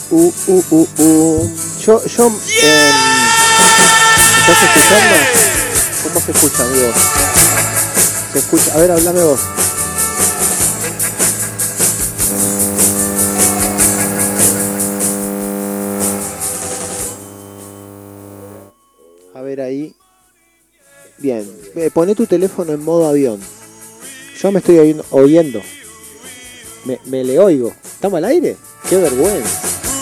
¿Me estás escuchando? ¿Cómo se escucha, amigo? Se escucha, a ver, háblame vos. A ver ahí. Bien, poné tu teléfono en modo avión. Yo me estoy oyendo. Me le oigo. ¿Estamos al aire? ¡Qué vergüenza!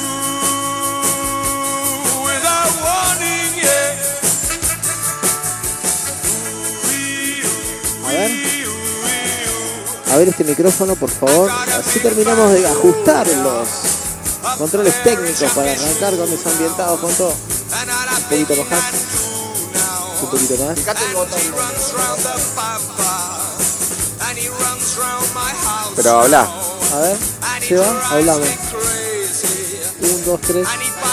A ver este micrófono, por favor. Así terminamos de ajustar los controles técnicos para arrancar con Desambientados con todo. Un poquito más. Un poquito más. Pero habla. A ver, ¿se va? Hablame. 1, 2, 3.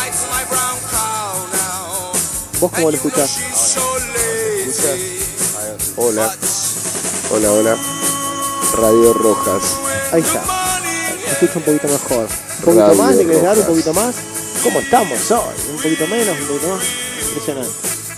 ¿Vos cómo lo escuchás? ¿Escuchás? Hola. Hola, hola. Radio Rojas. Ahí está. Se escucha un poquito mejor. ¿Un poquito Radio más? ¿Le querés dar un Rojas. poquito más? ¿Cómo estamos hoy? ¿Un poquito menos? ¿Un poquito más? Impresionante.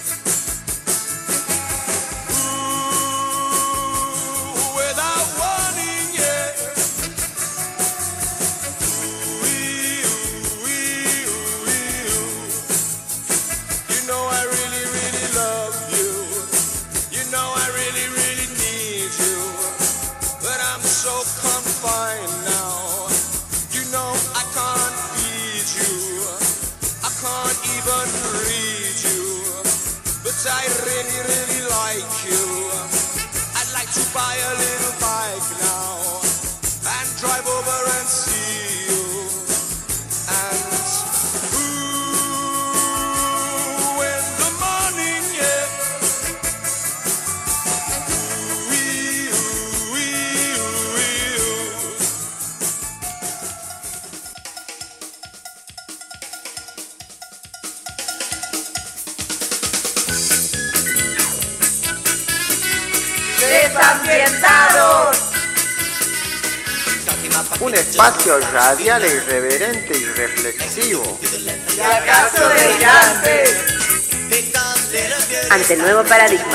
Un espacio radial e irreverente y reflexivo. ¿Y acaso delirante? Ante el nuevo paradigma.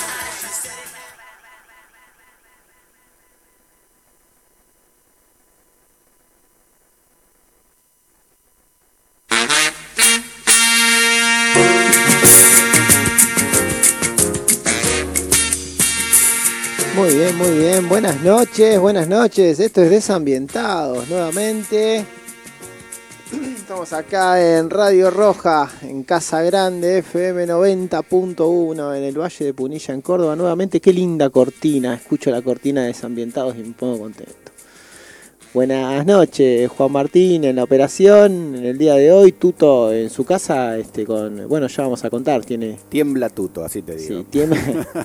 Muy bien, muy bien. Buenas noches. Esto es Desambientados nuevamente. Estamos acá en Radio Roja, en Casa Grande, FM 90.1, en el Valle de Punilla, en Córdoba. Nuevamente, qué linda cortina. Escucho la cortina de Desambientados y me pongo contento. Buenas noches, Juan Martín en la operación. En el día de hoy, Tuto en su casa, bueno, ya vamos a contar. Tiembla Tuto, así te digo. Sí, tiembla.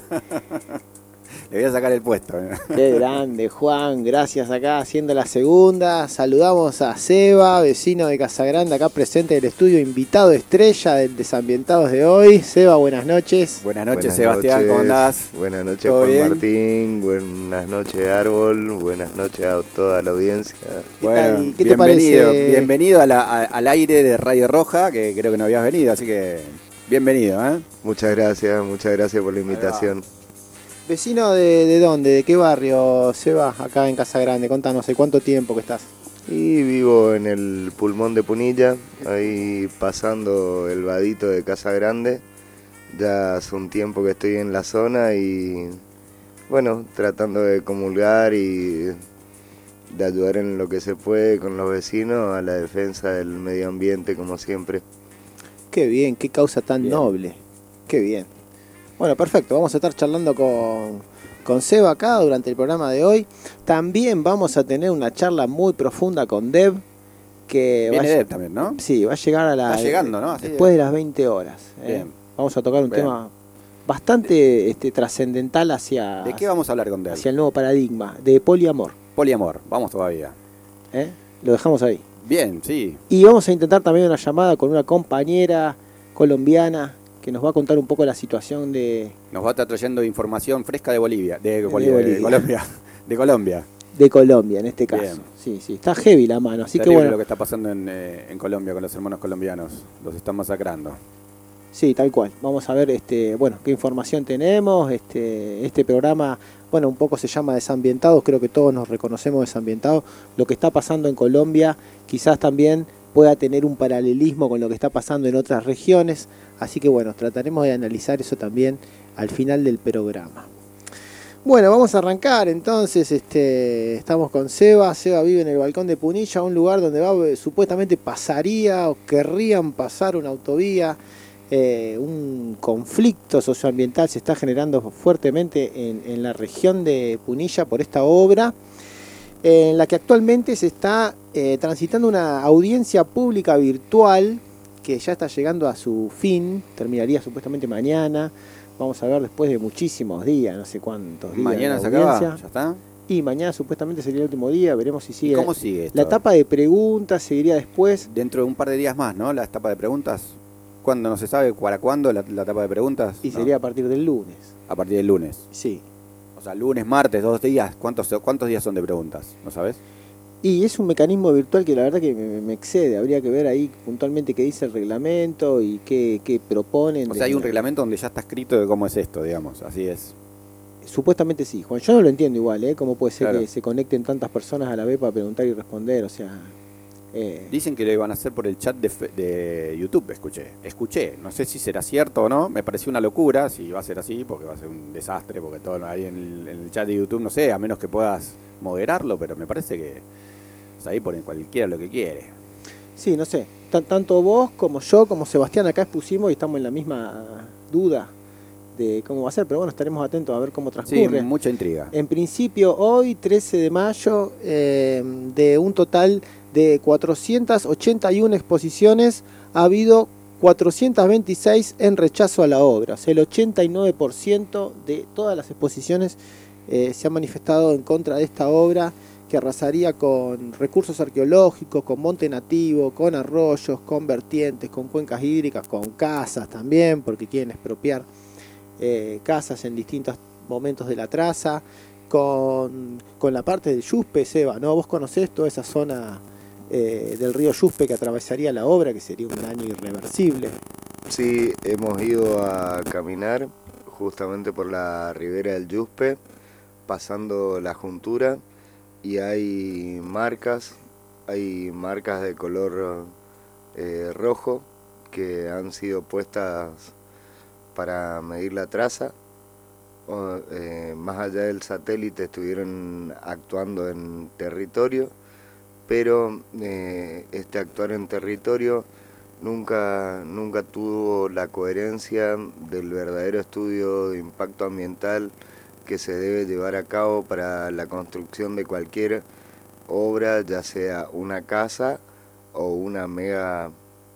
Le voy a sacar el puesto. Qué grande, Juan, gracias acá haciendo la segunda. Saludamos a Seba, vecino de Casagrande, acá presente del estudio, invitado estrella del Desambientados de hoy. Seba, buenas noches. Buenas noches, Sebastián, ¿cómo andás? Buenas noches, ¿Todo Juan bien? Martín. Buenas noches, Árbol. Buenas noches a toda la audiencia. Bueno, ¿Qué te parece? Bienvenido al aire de Radio Roja, que creo que no habías venido, así que bienvenido, ¿eh? Muchas gracias por la invitación. ¿Vecino de dónde? ¿De qué barrio, Seba, acá en Casagrande? Contanos, ¿hace cuánto tiempo que estás? Y vivo en el pulmón de Punilla, ahí pasando el vadito de Casa Grande. Ya hace un tiempo que estoy en la zona y, bueno, tratando de comulgar y de ayudar en lo que se puede con los vecinos a la defensa del medio ambiente, como siempre. Qué bien, qué causa tan Bien. noble. Qué bien. Bueno, perfecto. Vamos a estar charlando con Seba acá durante el programa de hoy. También vamos a tener una charla muy profunda con Deb. Que Viene Deb también, ¿no? Sí, va a llegar a Va llegando, ¿no? después de las 20 horas. Bien. Vamos a tocar un Bien. tema bastante trascendental hacia ¿De qué vamos a hablar con Deb? el nuevo paradigma, de poliamor. Poliamor, vamos todavía. Lo dejamos ahí. Bien, sí. Y vamos a intentar también una llamada con una compañera colombiana que nos va a contar un poco la situación de... Nos va a estar trayendo información fresca de Bolivia. De Bolivia. Colombia. De Colombia. de Colombia en este caso. Bien. Sí, sí, está heavy la mano. Así Terrible que bueno, lo que está pasando en Colombia con los hermanos colombianos. Los están masacrando. sí, tal cual. Vamos a ver bueno, qué información tenemos. Este programa, bueno, un poco se llama Desambientados, creo que todos nos reconocemos desambientados. Lo que está pasando en Colombia quizás también pueda tener un paralelismo con lo que está pasando en otras regiones. Así que bueno, trataremos de analizar eso también al final del programa. Bueno, vamos a arrancar entonces, estamos con Seba. Seba vive en el Balcón de Punilla, un lugar donde supuestamente pasaría o querrían pasar una autovía. Un conflicto socioambiental se está generando fuertemente en la región de Punilla por esta obra, en la que actualmente se está transitando una audiencia pública virtual que ya está llegando a su fin, terminaría supuestamente mañana. Vamos a ver después de muchísimos días, no sé cuántos días. Mañana se acaba, ¿ya está? Y mañana supuestamente sería el último día, veremos si sigue. ¿Y cómo sigue esto? La etapa de preguntas seguiría después. Dentro de un par de días más, ¿no? La etapa de preguntas. ¿Cuándo? ¿No se sabe para cuándo la etapa de preguntas? Y No. sería a partir del lunes. A partir del lunes. Sí. O sea, lunes, martes, 2 días. ¿Cuántos días son de preguntas? ¿No sabes? Y es un mecanismo virtual que la verdad que me excede. Habría que ver ahí puntualmente qué dice el reglamento y qué proponen. O sea, hay un reglamento donde ya está escrito de cómo es esto, digamos. Así es. Supuestamente sí, Juan. Yo no lo entiendo igual, ¿eh? ¿Cómo puede ser Claro. que se conecten tantas personas a la vez para preguntar y responder? O sea... Dicen que lo iban a hacer por el chat de YouTube, escuché. No sé si será cierto o no, me pareció una locura, si va a ser así, porque va a ser un desastre, porque todo ahí en el chat de YouTube, no sé, a menos que puedas moderarlo, pero me parece que ahí ponen cualquiera lo que quiere. Sí, no sé, tanto vos como yo, como Sebastián acá expusimos y estamos en la misma duda de cómo va a ser, pero bueno, estaremos atentos a ver cómo transcurre. Sí, mucha intriga. En principio, hoy, 13 de mayo, de un total de 481 exposiciones, ha habido 426 en rechazo a la obra. O sea, el 89% de todas las exposiciones se han manifestado en contra de esta obra, que arrasaría con recursos arqueológicos, con monte nativo, con arroyos, con vertientes, con cuencas hídricas, con casas también, porque quieren expropiar casas en distintos momentos de la traza, con la parte del Yuspe, Seba, ¿no? Vos conocés toda esa zona del río Yuspe que atravesaría la obra, que sería un daño irreversible. Sí, hemos ido a caminar justamente por la ribera del Yuspe, pasando la juntura, y hay marcas de color rojo que han sido puestas para medir la traza. Más allá del satélite estuvieron actuando en territorio, pero este actuar en territorio nunca tuvo la coherencia del verdadero estudio de impacto ambiental que se debe llevar a cabo para la construcción de cualquier obra, ya sea una casa o una mega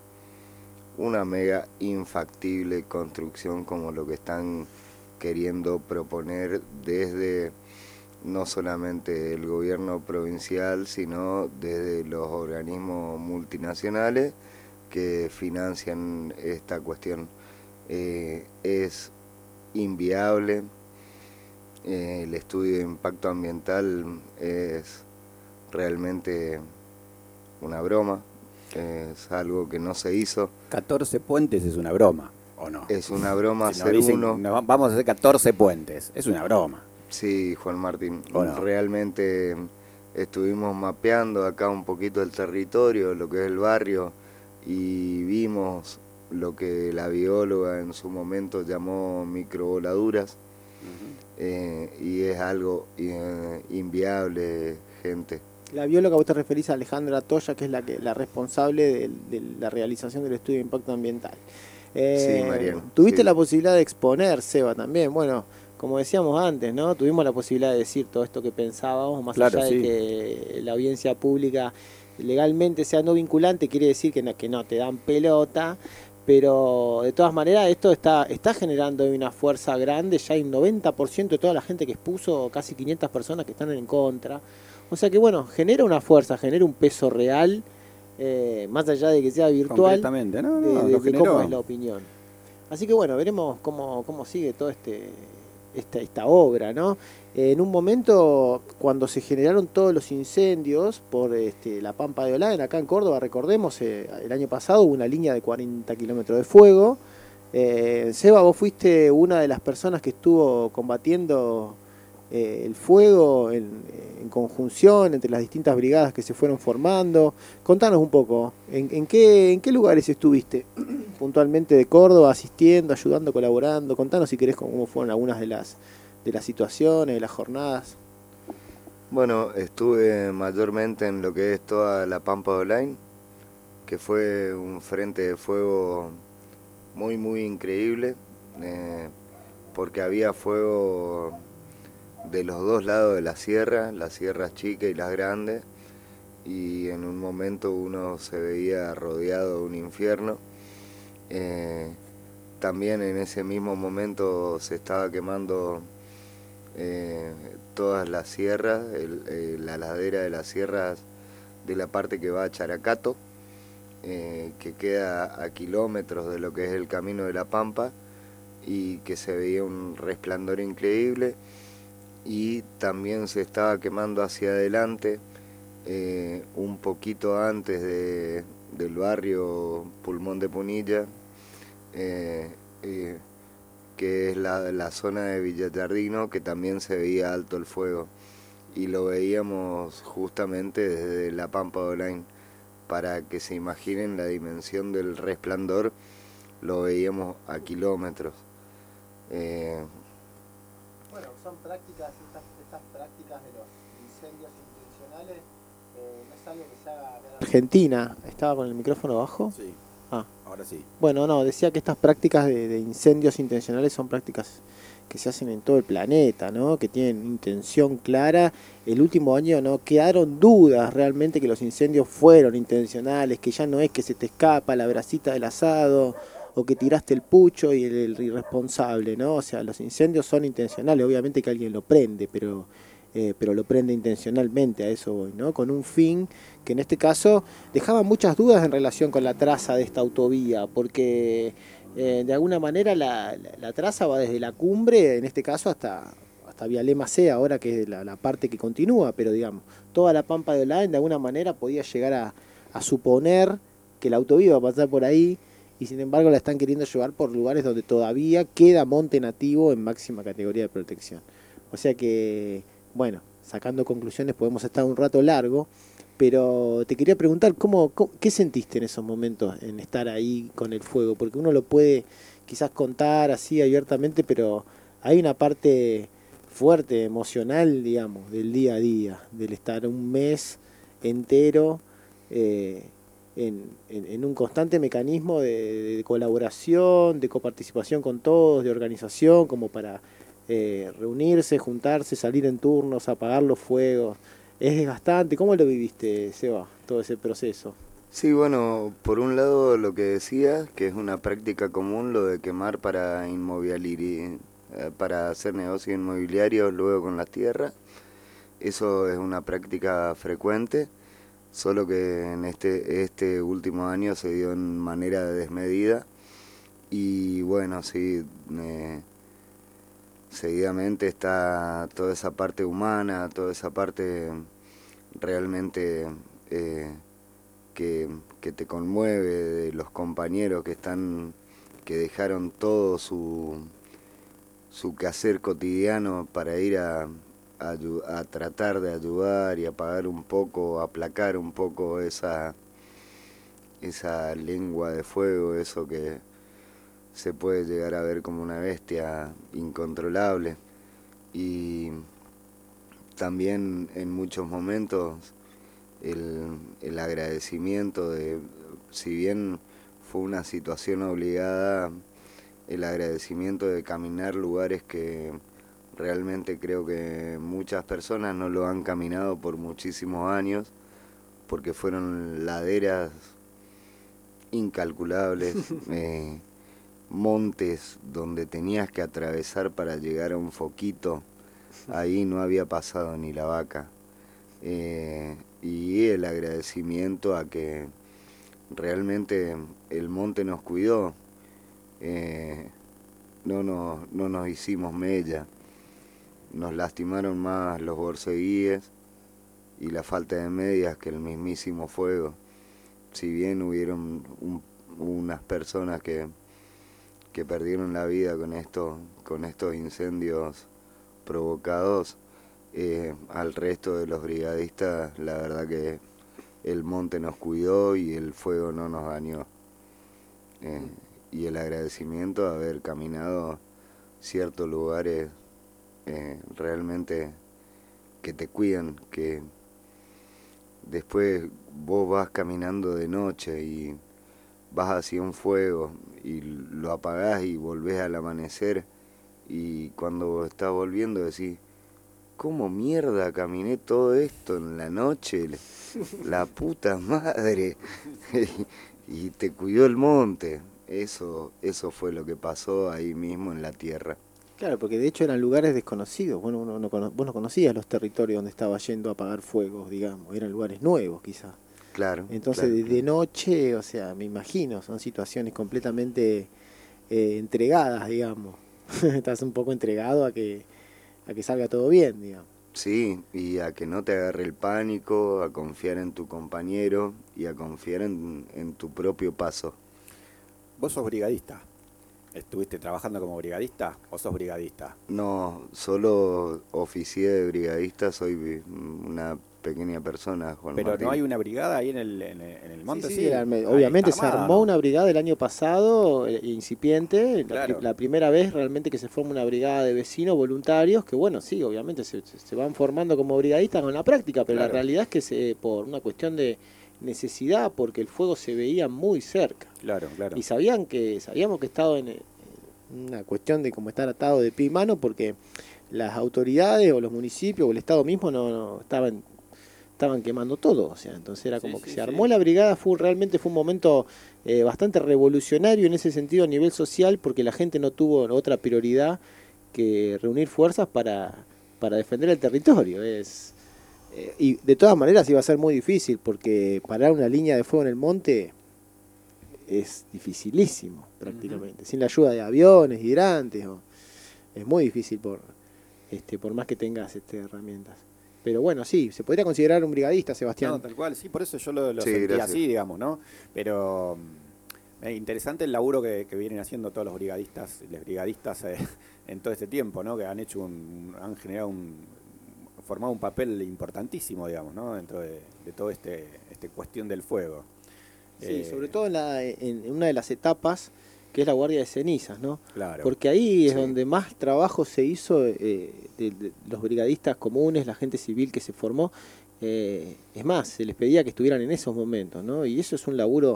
infactible construcción como lo que están queriendo proponer desde no solamente el gobierno provincial, sino desde los organismos multinacionales que financian esta cuestión. Es inviable, el estudio de impacto ambiental es realmente una broma, es algo que no se hizo. 14 puentes es una broma, ¿o no? Es una broma Si hacer nos dicen, uno. vamos a hacer 14 puentes, es una broma. Sí, Juan Martín, Bueno. Realmente estuvimos mapeando acá un poquito el territorio, lo que es el barrio, y vimos lo que la bióloga en su momento llamó microvoladuras, y es algo inviable, gente. La bióloga, vos te referís a Alejandra Toya, que es la responsable de la realización del estudio de impacto ambiental. Sí, Mariano. Tuviste Sí. la posibilidad de exponer, Seba, también. Bueno, como decíamos antes, ¿no? Tuvimos la posibilidad de decir todo esto que pensábamos, más Claro, allá de sí. que la audiencia pública legalmente sea no vinculante, quiere decir que no te dan pelota, pero de todas maneras esto está generando una fuerza grande. Ya hay un 90% de toda la gente que expuso, casi 500 personas que están en contra. O sea que bueno, genera una fuerza, genera un peso real, más allá de que sea virtual, Concretamente, ¿no? de Lo cómo generó. es la opinión. Así que bueno, veremos cómo sigue todo esta obra, ¿no? En un momento, cuando se generaron todos los incendios por la Pampa de Olaya, acá en Córdoba, recordemos, el año pasado hubo una línea de 40 kilómetros de fuego. Seba, vos fuiste una de las personas que estuvo combatiendo el fuego en conjunción entre las distintas brigadas que se fueron formando. Contanos un poco, ¿en qué lugares estuviste puntualmente de Córdoba, asistiendo, ayudando, colaborando? Contanos si querés cómo fueron algunas de las situaciones, de las jornadas. Bueno, estuve mayormente en lo que es toda la Pampa de Olain, que fue un frente de fuego muy muy increíble, porque había fuego de los dos lados de la sierra, las sierras chicas y las grandes, y en un momento uno se veía rodeado de un infierno. También en ese mismo momento se estaba quemando todas las sierras, la ladera de las sierras de la parte que va a Characato, que queda a kilómetros de lo que es el Camino de la Pampa, y que se veía un resplandor increíble. Y también se estaba quemando hacia adelante, un poquito antes del barrio Pulmón de Punilla, que es la zona de Villallardino, que también se veía alto el fuego, y lo veíamos justamente desde la Pampa de Olain. Para que se imaginen la dimensión del resplandor, lo veíamos a kilómetros. Bueno, son prácticas, estas prácticas de los incendios intencionales, no es algo que se haga en Argentina. ¿Estaba con el micrófono bajo? Sí. Ah. Ahora sí. Bueno, no, decía que estas prácticas de incendios intencionales son prácticas que se hacen en todo el planeta, ¿no? Que tienen intención clara. El último año no quedaron dudas realmente que los incendios fueron intencionales, que ya no es que se te escapa la brasita del asado o que tiraste el pucho y el irresponsable, ¿no? O sea, los incendios son intencionales, obviamente que alguien lo prende, pero lo prende intencionalmente, a eso voy, ¿no? Con un fin que en este caso dejaba muchas dudas en relación con la traza de esta autovía, porque de alguna manera la traza va desde la cumbre, en este caso hasta Vialema C, ahora que es la parte que continúa, pero digamos, toda la Pampa de Olain de alguna manera podía llegar a suponer que la autovía iba a pasar por ahí, y sin embargo la están queriendo llevar por lugares donde todavía queda monte nativo en máxima categoría de protección. O sea que, bueno, sacando conclusiones podemos estar un rato largo, pero te quería preguntar, ¿qué sentiste en esos momentos en estar ahí con el fuego? Porque uno lo puede quizás contar así abiertamente, pero hay una parte fuerte, emocional, digamos, del día a día, del estar un mes entero en un constante mecanismo de colaboración, de coparticipación con todos, de organización, como para reunirse, juntarse, salir en turnos, apagar los fuegos. Es desgastante. ¿Cómo lo viviste, Seba, todo ese proceso? Sí, bueno, por un lado lo que decías, que es una práctica común, lo de quemar para para hacer negocios inmobiliarios luego con las tierras. Eso es una práctica frecuente, solo que en este último año se dio en manera desmedida. Y bueno, sí, seguidamente está toda esa parte humana, toda esa parte realmente que te conmueve, de los compañeros que dejaron todo su quehacer cotidiano para ir a tratar de ayudar y apagar un poco, aplacar un poco esa lengua de fuego, eso que se puede llegar a ver como una bestia incontrolable. Y también en muchos momentos el agradecimiento de, si bien fue una situación obligada, el agradecimiento de caminar lugares que realmente creo que muchas personas no lo han caminado por muchísimos años, porque fueron laderas incalculables, montes donde tenías que atravesar para llegar a un foquito, ahí no había pasado ni la vaca. Y el agradecimiento a que realmente el monte nos cuidó, no nos hicimos mella, nos lastimaron más los borceguíes y la falta de medias que el mismísimo fuego. Si bien hubieron unas personas que perdieron la vida con estos incendios provocados, al resto de los brigadistas la verdad que el monte nos cuidó y el fuego no nos dañó. Y el agradecimiento de haber caminado ciertos lugares realmente que te cuidan, que después vos vas caminando de noche y vas hacia un fuego y lo apagás y volvés al amanecer, y cuando estás volviendo decís, ¿cómo mierda caminé todo esto en la noche? La puta madre. Y te cuidó el monte. Eso fue lo que pasó ahí mismo en la tierra. Claro, porque de hecho eran lugares desconocidos. Bueno, vos no conocías los territorios donde estaba yendo a apagar fuegos, digamos. Eran lugares nuevos, quizás. Claro. Entonces, claro. de noche, o sea, me imagino, son situaciones completamente entregadas, digamos. Estás un poco entregado a que salga todo bien, digamos. Sí, y a que no te agarre el pánico, a confiar en tu compañero y a confiar en tu propio paso. ¿Vos sos brigadista? ¿Estuviste trabajando como brigadista o sos brigadista? No, solo oficié de brigadista, soy una pequeña persona, Juan Pero Martín. ¿no hay una brigada ahí en el monte? Sí, obviamente se armó una brigada el año pasado, incipiente, Claro. la primera vez realmente que se forma una brigada de vecinos voluntarios, que bueno, sí, obviamente se van formando como brigadistas con la práctica, pero Claro. la realidad es que por una cuestión de necesidad, porque el fuego se veía muy cerca. Claro, claro. Y sabíamos que estaba en una cuestión de como estar atado de pie y mano, porque las autoridades o los municipios o el Estado mismo no estaban quemando todo, o sea, entonces era como que se armó la brigada, realmente fue un momento bastante revolucionario en ese sentido a nivel social, porque la gente no tuvo otra prioridad que reunir fuerzas para defender el territorio. Y de todas maneras iba a ser muy difícil, porque parar una línea de fuego en el monte es dificilísimo prácticamente, sin la ayuda de aviones, hidrantes, es muy difícil por más que tengas herramientas. Pero bueno, sí, se podría considerar un brigadista, Sebastián. No, tal cual, sí, por eso yo lo Sí, sentí gracias. así, digamos, ¿no? Pero interesante el laburo que vienen haciendo todos los brigadistas, en todo este tiempo, ¿no? Que han hecho han generado formado un papel importantísimo, digamos, ¿no? Dentro de todo este cuestión del fuego. Sí, sobre todo en una de las etapas, que es la guardia de cenizas, ¿no? Claro. Porque ahí es Sí. donde más trabajo se hizo de los brigadistas comunes, la gente civil que se formó. Es más, se les pedía que estuvieran en esos momentos, ¿no? Y eso es un laburo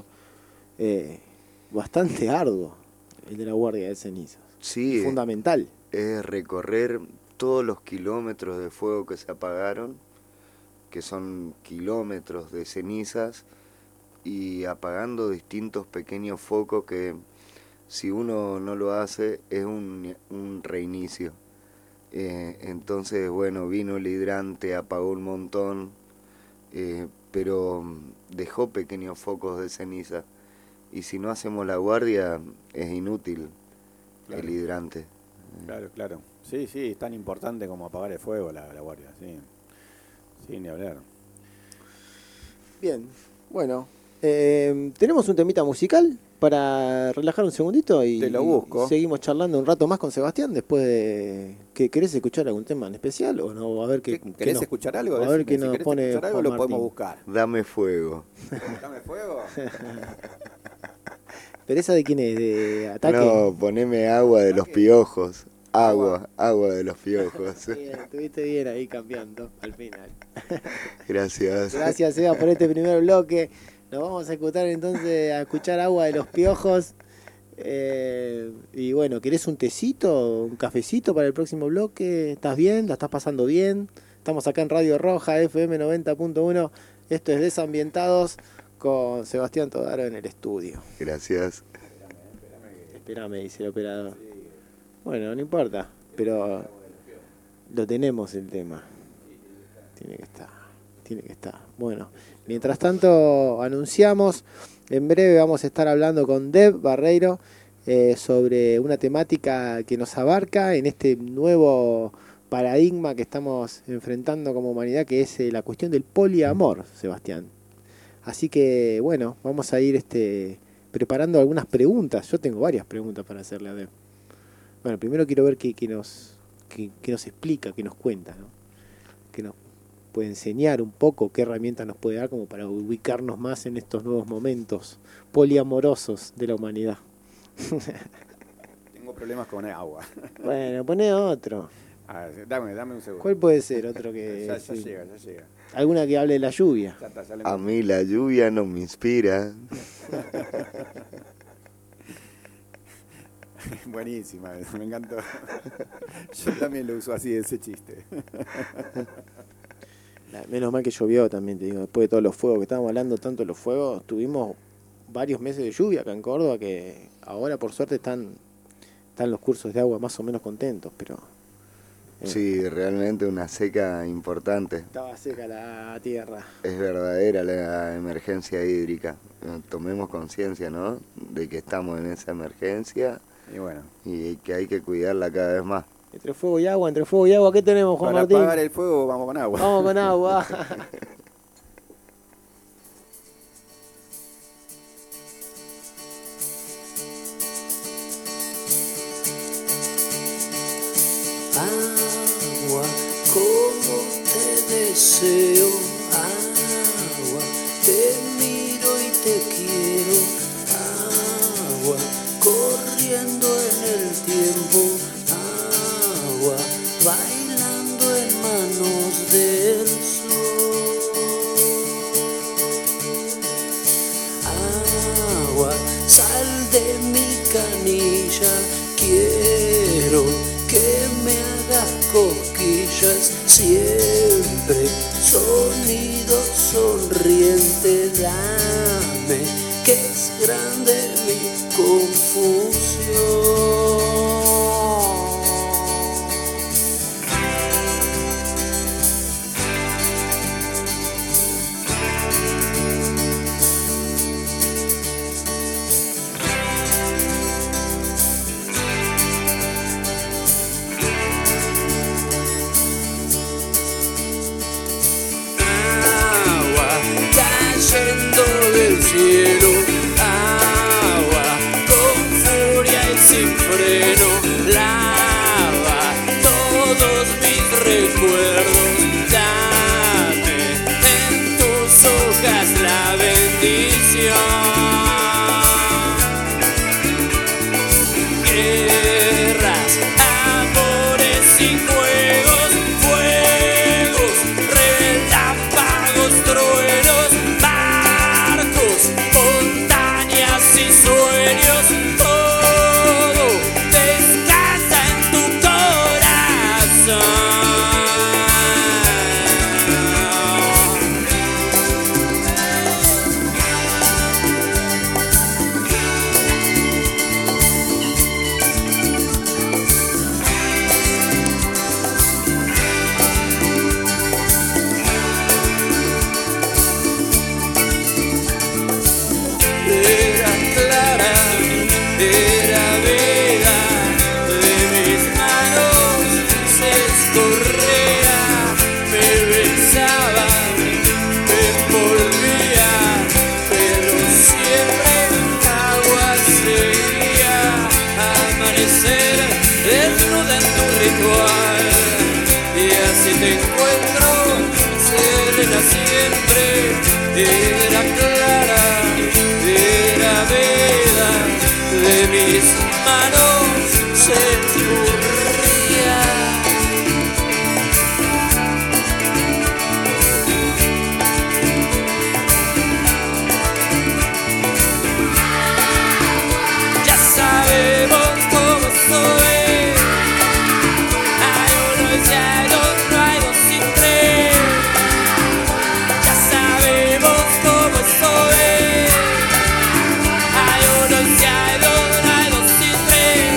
bastante arduo, el de la guardia de cenizas. Sí, Fundamental. es recorrer todos los kilómetros de fuego que se apagaron, que son kilómetros de cenizas, y apagando distintos pequeños focos que si uno no lo hace es un reinicio. Entonces, bueno, vino el hidrante, apagó un montón, pero dejó pequeños focos de ceniza. Y si no hacemos la guardia, es inútil el hidrante. Claro, claro. Sí, sí, es tan importante como apagar el fuego la guardia, sí. Sí, ni hablar. Bien, bueno. Tenemos un temita musical para relajar un segundito y Te lo busco. Seguimos charlando un rato más con Sebastián después de... ¿Querés escuchar algún tema en especial o no? A ver qué ¿Querés nos- escuchar algo? A ver Decime, qué si nos querés pone escuchar algo Juan lo Martín. podemos buscar. Dame fuego. ¿Dame fuego? ¿Pero esa de quién es? ¿De Ataque? No, poneme agua de los piojos. Agua de los piojos. Bien, estuviste bien ahí cambiando al final. Gracias. Gracias, Seba, por este primer bloque. Nos vamos a escuchar Agua de los Piojos. Y bueno, ¿querés un tecito, un cafecito para el próximo bloque? ¿Estás bien? ¿La estás pasando bien? Estamos acá en Radio Roja, FM 90.1. Esto es Desambientados con Sebastián Todaro en el estudio. Gracias. Espérame, dice el operador. Bueno, no importa, pero lo tenemos el tema. Tiene que estar. Bueno, mientras tanto anunciamos, en breve vamos a estar hablando con Deb Barreiro sobre una temática que nos abarca en este nuevo paradigma que estamos enfrentando como humanidad, que es la cuestión del poliamor, Sebastián. Así que, bueno, vamos a ir preparando algunas preguntas. Yo tengo varias preguntas para hacerle a Deb. Bueno, primero quiero ver qué nos explica, qué nos cuenta, ¿no? Que nos puede enseñar un poco, qué herramientas nos puede dar como para ubicarnos más en estos nuevos momentos poliamorosos de la humanidad. Tengo problemas con agua. Bueno, poné otro. Dame un segundo. ¿Cuál puede ser otro que...? Ya sí. llega. ¿Alguna que hable de la lluvia? Ya está, A mí la lluvia no me inspira. Buenísima, me encantó. Yo también lo uso así, ese chiste. Menos mal que llovió también, te digo, después de todos los fuegos que estábamos hablando, tanto de los fuegos, tuvimos varios meses de lluvia acá en Córdoba, que ahora por suerte están los cursos de agua más o menos contentos, pero... Sí, realmente una seca importante. Estaba seca la tierra. Es verdadera la emergencia hídrica. Tomemos conciencia, ¿no? De que estamos en esa emergencia Y bueno. y que hay que cuidarla cada vez más. Entre fuego y agua, ¿qué tenemos, Juan Para Martín? apagar el fuego vamos con agua. Vamos con agua. Agua, como te deseo, agua, te miro y te quiero, agua, corriendo en el tiempo, agua, bailando en manos del sol. Agua, sal de mi canilla, quiero que me hagas cosquillas siempre, sonido sonriente, dame, que es grande mi confusión. Del cielo, agua, con furia y sin freno, lava todos mis recuerdos, dame en tus hojas la bendición. Guerras, amores y fuegos, relámpagos, truenos, montañas y sueños, todo descansa en tu corazón. Era clara, era vega, de mis manos se escorría, me besaba, me envolvía, pero siempre agua seguía, amanecer desnuda en tu ritual, y así te encuentro, serena siempre, era clara, era veda, de mis manos se escurría. Ya sabemos cómo soy, hay uno y hay dos, no hay dos sin tres. Ya sabemos cómo soy, hay uno y hay dos sin tres.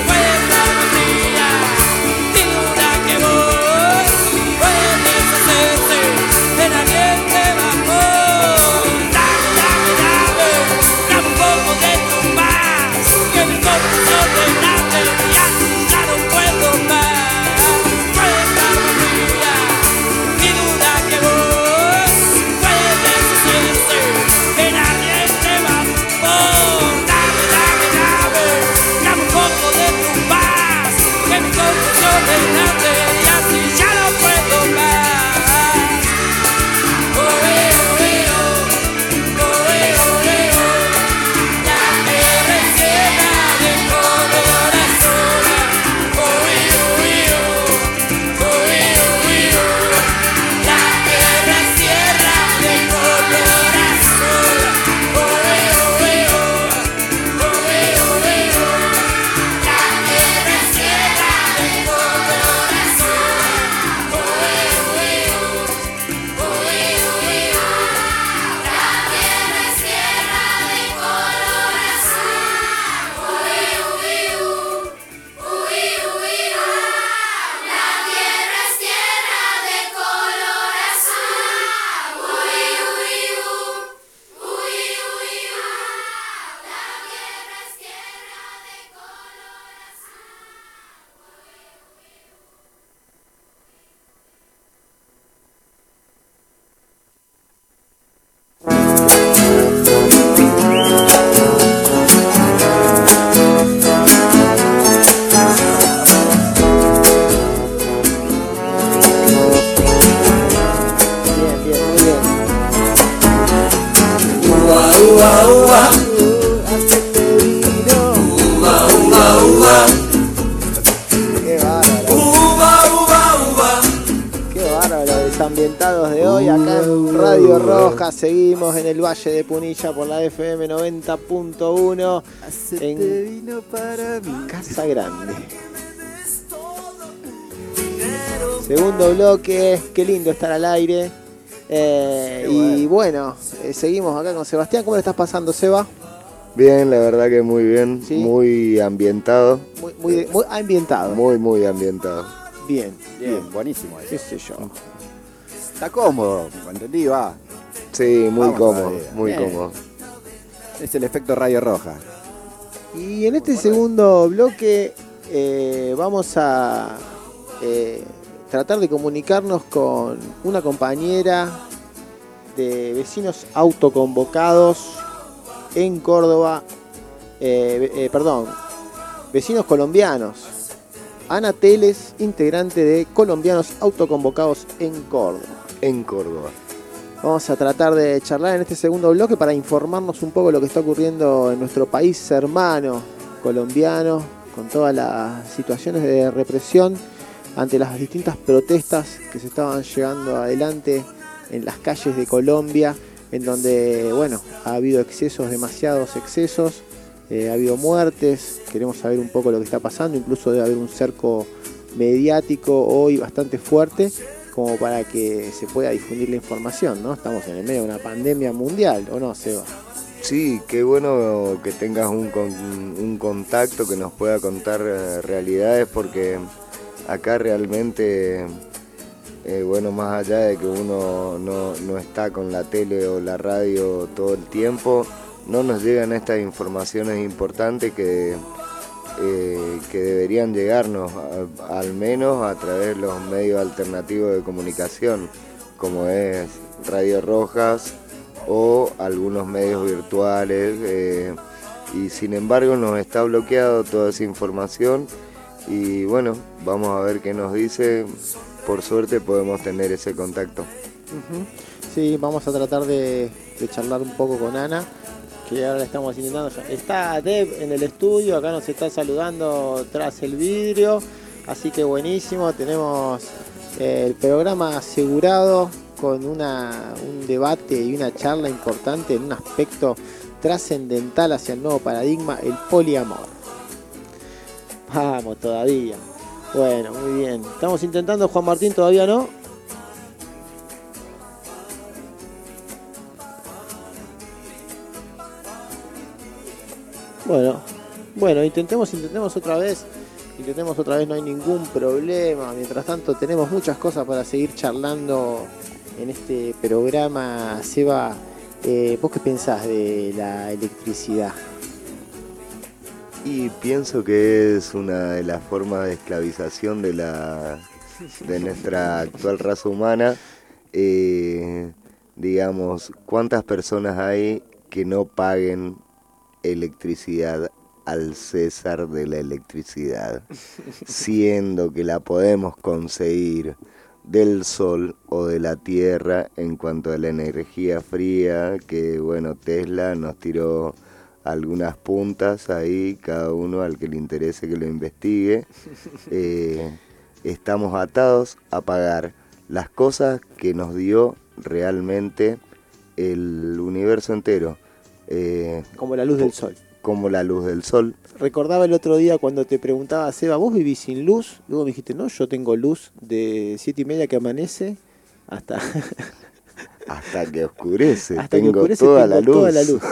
Desambientados de hoy, acá en Radio Roja. Seguimos en el Valle de Punilla por la FM 90.1 en Casa Grande. Segundo bloque, qué lindo estar al aire. Y bueno, seguimos acá con Sebastián. ¿Cómo le estás pasando, Seba? Bien, la verdad que muy bien, ¿Sí? Muy ambientado. Muy ambientado. Muy ambientado. Bien. Buenísimo. ¿Qué sé yo? Está cómodo, ¿entendí? Va. Sí, muy Vamos cómodo, todavía. muy Bien. cómodo. Es el efecto Radio Roja. Y en este segundo bloque vamos a tratar de comunicarnos con una compañera de vecinos autoconvocados en Córdoba, vecinos colombianos. Ana Teles, integrante de Colombianos Autoconvocados en Córdoba. En Córdoba. Vamos a tratar de charlar en este segundo bloque para informarnos un poco de lo que está ocurriendo en nuestro país hermano colombiano, con todas las situaciones de represión ante las distintas protestas que se estaban llevando adelante en las calles de Colombia, en donde, bueno, ha habido excesos, demasiados excesos, ha habido muertes. Queremos saber un poco lo que está pasando, incluso debe haber un cerco mediático hoy bastante fuerte, como para que se pueda difundir la información, ¿no? Estamos en el medio de una pandemia mundial, ¿o no, Seba? Sí, qué bueno que tengas un contacto que nos pueda contar realidades, porque acá realmente, bueno, más allá de que uno no está con la tele o la radio todo el tiempo, no nos llegan estas informaciones importantes que deberían llegarnos, al menos a través de los medios alternativos de comunicación, como es Radio Rojas o algunos medios virtuales, y sin embargo nos está bloqueado toda esa información. Y bueno, vamos a ver qué nos dice. Por suerte podemos tener ese contacto. Sí, vamos a tratar de charlar un poco con Ana, que ahora la estamos intentando. Está Deb en el estudio, acá nos está saludando tras el vidrio, así que buenísimo. Tenemos el programa asegurado con un debate y una charla importante en un aspecto trascendental hacia el nuevo paradigma, el poliamor. Vamos, todavía. Bueno, muy bien. Estamos intentando, Juan Martín, ¿todavía no? Bueno, intentemos otra vez. No hay ningún problema. Mientras tanto, tenemos muchas cosas para seguir charlando en este programa. Seba, ¿vos qué pensás de la electricidad? Y pienso que es una de las formas de esclavización de nuestra actual raza humana. Digamos, ¿cuántas personas hay que no paguen electricidad al César de la electricidad, siendo que la podemos conseguir del sol o de la tierra en cuanto a la energía fría, que bueno, Tesla nos tiró algunas puntas ahí, cada uno al que le interese que lo investigue. Estamos atados a pagar las cosas que nos dio realmente el universo entero. Como la luz del sol. Como la luz del sol. Recordaba el otro día cuando te preguntaba, Seba, ¿vos vivís sin luz? Luego me dijiste, no, yo tengo luz de 7:30 que amanece hasta... hasta que oscurece. Hasta que oscurece, toda tengo la luz. toda la luz.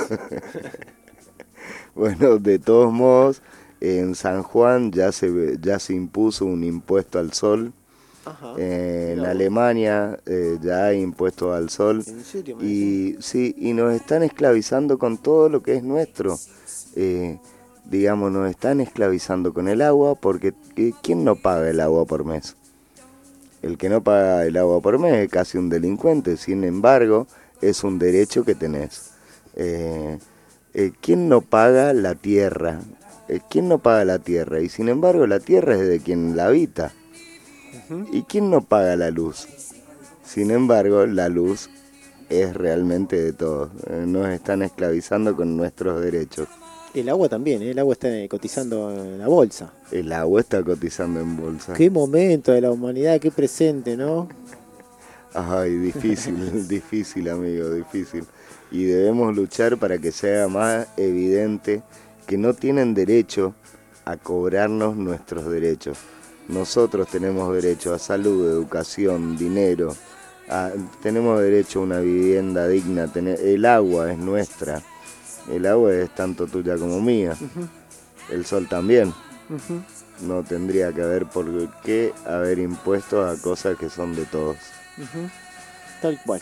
Bueno, de todos modos, en San Juan ya se impuso un impuesto al sol. Ajá, en Alemania ya hay impuestos al sol. ¿En serio, Y sí, y nos están esclavizando con todo lo que es nuestro. Digamos, nos están esclavizando con el agua, porque ¿quién no paga el agua por mes? El que no paga el agua por mes es casi un delincuente. Sin embargo, es un derecho que tenés. ¿Quién no paga la tierra? ¿Quién no paga la tierra? Y sin embargo, la tierra es de quien la habita. ¿Y quién no paga la luz? Sin embargo, la luz es realmente de todos. Nos están esclavizando con nuestros derechos. El agua también, el agua está cotizando en la bolsa. El agua está cotizando en bolsa. Qué momento de la humanidad, qué presente, ¿no? Ay, difícil, difícil, amigo, difícil. Y debemos luchar para que sea más evidente que no tienen derecho a cobrarnos nuestros derechos. Nosotros tenemos derecho a salud, educación, dinero, tenemos derecho a una vivienda digna, el agua es nuestra, el agua es tanto tuya como mía, el sol también. No tendría que haber por qué haber impuestos a cosas que son de todos. Tal cual.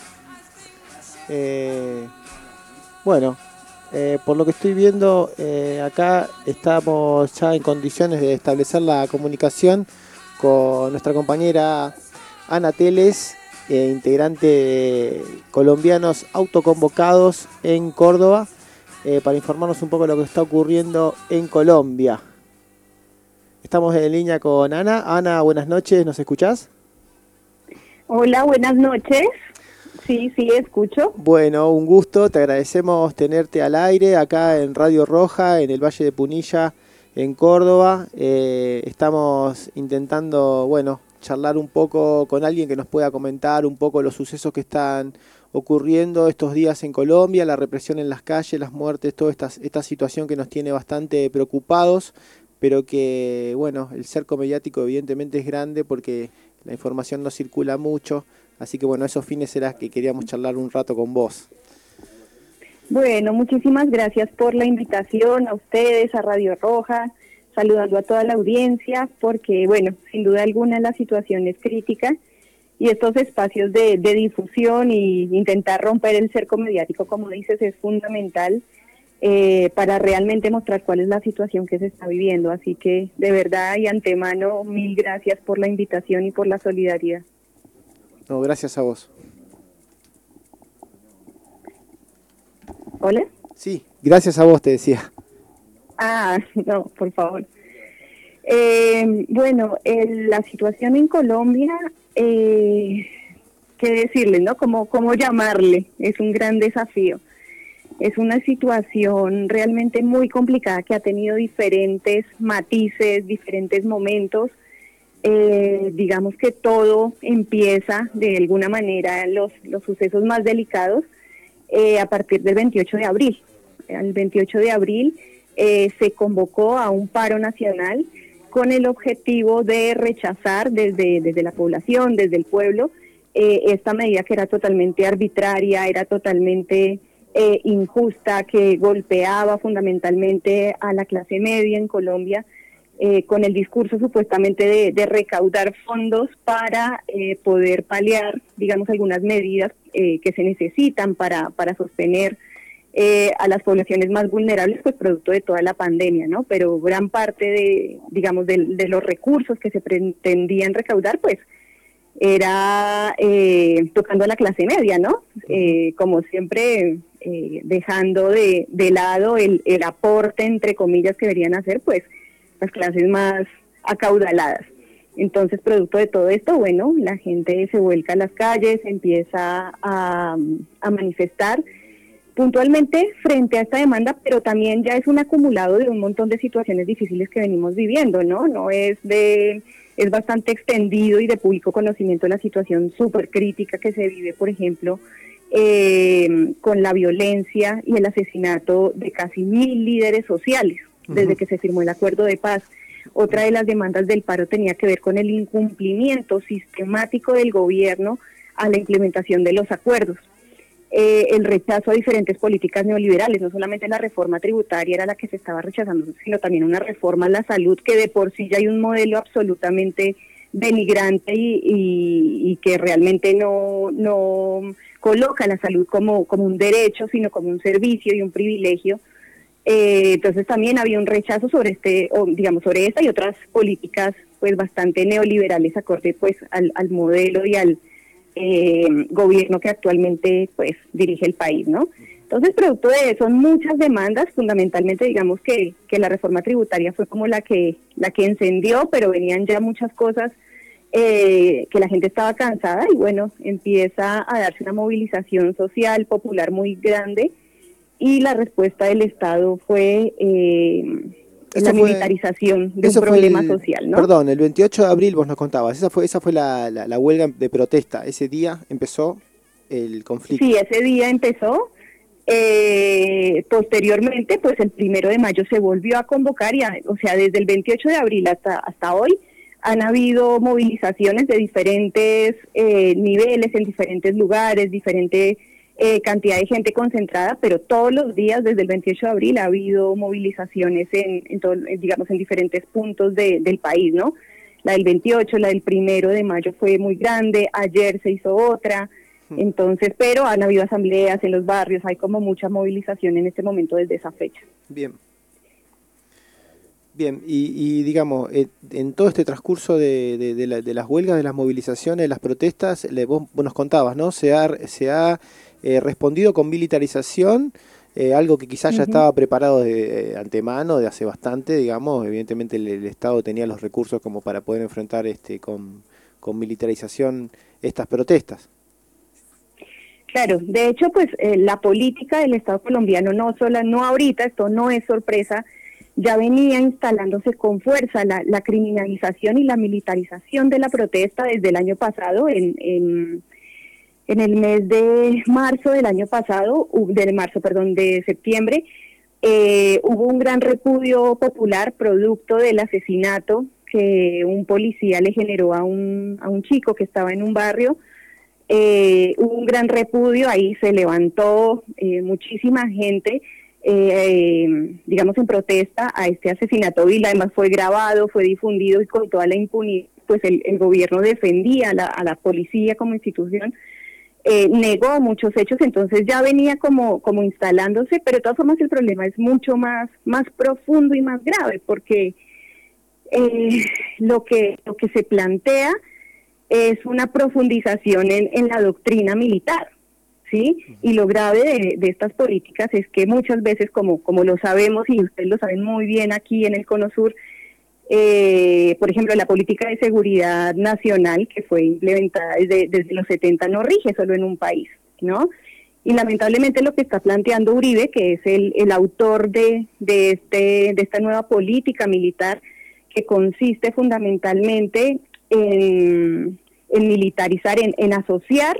Bueno, por lo que estoy viendo, acá estamos ya en condiciones de establecer la comunicación con nuestra compañera Ana Teles, integrante de Colombianos Autoconvocados en Córdoba, para informarnos un poco de lo que está ocurriendo en Colombia. Estamos en línea con Ana. Ana, buenas noches, ¿nos escuchás? Hola, buenas noches. Sí, escucho. Bueno, un gusto, te agradecemos tenerte al aire acá en Radio Roja, en el Valle de Punilla, en Córdoba. Estamos intentando, charlar un poco con alguien que nos pueda comentar un poco los sucesos que están ocurriendo estos días en Colombia, la represión en las calles, las muertes, toda esta situación que nos tiene bastante preocupados, pero que, el cerco mediático evidentemente es grande porque la información no circula mucho. Así que esos fines era que queríamos charlar un rato con vos. Bueno, muchísimas gracias por la invitación, a ustedes, a Radio Roja, saludando a toda la audiencia, porque sin duda alguna la situación es crítica y estos espacios de difusión y intentar romper el cerco mediático, como dices, es fundamental para realmente mostrar cuál es la situación que se está viviendo. Así que de verdad y antemano, mil gracias por la invitación y por la solidaridad. No, gracias a vos. ¿Hola? Sí, gracias a vos, te decía. No, por favor. La situación en Colombia, qué decirle, ¿no? ¿Cómo llamarle? Es un gran desafío. Es una situación realmente muy complicada que ha tenido diferentes matices, diferentes momentos. Digamos que todo empieza de alguna manera, los sucesos más delicados, a partir del 28 de abril. El 28 de abril se convocó a un paro nacional con el objetivo de rechazar desde la población, desde el pueblo, esta medida que era totalmente arbitraria, era totalmente injusta, que golpeaba fundamentalmente a la clase media en Colombia, con el discurso supuestamente de recaudar fondos para poder paliar, digamos, algunas medidas que se necesitan para sostener a las poblaciones más vulnerables, pues producto de toda la pandemia, ¿no? Pero gran parte de los recursos que se pretendían recaudar, pues, era tocando a la clase media, ¿no? Como siempre, dejando de lado el aporte, entre comillas, que deberían hacer, pues, las clases más acaudaladas. Entonces, producto de todo esto, la gente se vuelca a las calles, empieza a manifestar puntualmente frente a esta demanda, pero también ya es un acumulado de un montón de situaciones difíciles que venimos viviendo, ¿no? Es bastante extendido y de público conocimiento la situación súper crítica que se vive, por ejemplo, con la violencia y el asesinato de casi 1.000 líderes sociales desde que se firmó el acuerdo de paz. Otra de las demandas del paro tenía que ver con el incumplimiento sistemático del gobierno a la implementación de los acuerdos. El rechazo a diferentes políticas neoliberales, no solamente la reforma tributaria era la que se estaba rechazando, sino también una reforma a la salud, que de por sí ya hay un modelo absolutamente denigrante y que realmente no coloca la salud como un derecho, sino como un servicio y un privilegio. Entonces también había un rechazo sobre sobre esta y otras políticas pues bastante neoliberales acorde pues al modelo y al gobierno que actualmente pues dirige el país, ¿no? Entonces, producto de eso, son muchas demandas, fundamentalmente digamos que la reforma tributaria fue como la que encendió, pero venían ya muchas cosas que la gente estaba cansada y empieza a darse una movilización social, popular muy grande, y la respuesta del Estado fue la militarización de un problema social, ¿no? Perdón, el 28 de abril vos nos contabas, esa fue la huelga de protesta, ese día empezó el conflicto. Sí, ese día empezó. Posteriormente, pues el 1 de mayo se volvió a convocar, o sea, desde el 28 de abril hasta hoy han habido movilizaciones de diferentes niveles, en diferentes lugares, diferente cantidad de gente concentrada, pero todos los días desde el 28 de abril ha habido movilizaciones digamos, en diferentes puntos del país, ¿no? La del 28, la del 1 de mayo fue muy grande, ayer se hizo otra. Entonces, pero han habido asambleas en los barrios, hay como mucha movilización en este momento desde esa fecha. Bien, y digamos, en todo este transcurso de las huelgas, de las movilizaciones, de las protestas, vos nos contabas, ¿no? Se ha respondido con militarización, algo que quizás ya estaba preparado de antemano, de hace bastante, digamos. Evidentemente el Estado tenía los recursos como para poder enfrentar con militarización estas protestas. Claro, de hecho, pues la política del Estado colombiano, no ahorita, esto no es sorpresa, ya venía instalándose con fuerza la criminalización y la militarización de la protesta desde el año pasado, en el mes de marzo del año pasado, de septiembre, hubo un gran repudio popular producto del asesinato que un policía le generó a un chico que estaba en un barrio. Hubo un gran repudio, ahí se levantó muchísima gente, digamos, en protesta a este asesinato, y además fue grabado, fue difundido, y con toda la impunidad, pues el gobierno defendía a la policía como institución, negó muchos hechos, entonces ya venía como instalándose, pero de todas formas el problema es mucho más profundo y más grave, porque lo que se plantea es una profundización en la doctrina militar, ¿sí? Y lo grave de estas políticas es que muchas veces, como lo sabemos, y ustedes lo saben muy bien aquí en el Cono Sur, por ejemplo, la política de seguridad nacional que fue implementada desde los 70 no rige solo en un país, ¿no? Y lamentablemente lo que está planteando Uribe, que es el autor de esta nueva política militar, que consiste fundamentalmente en militarizar, en asociar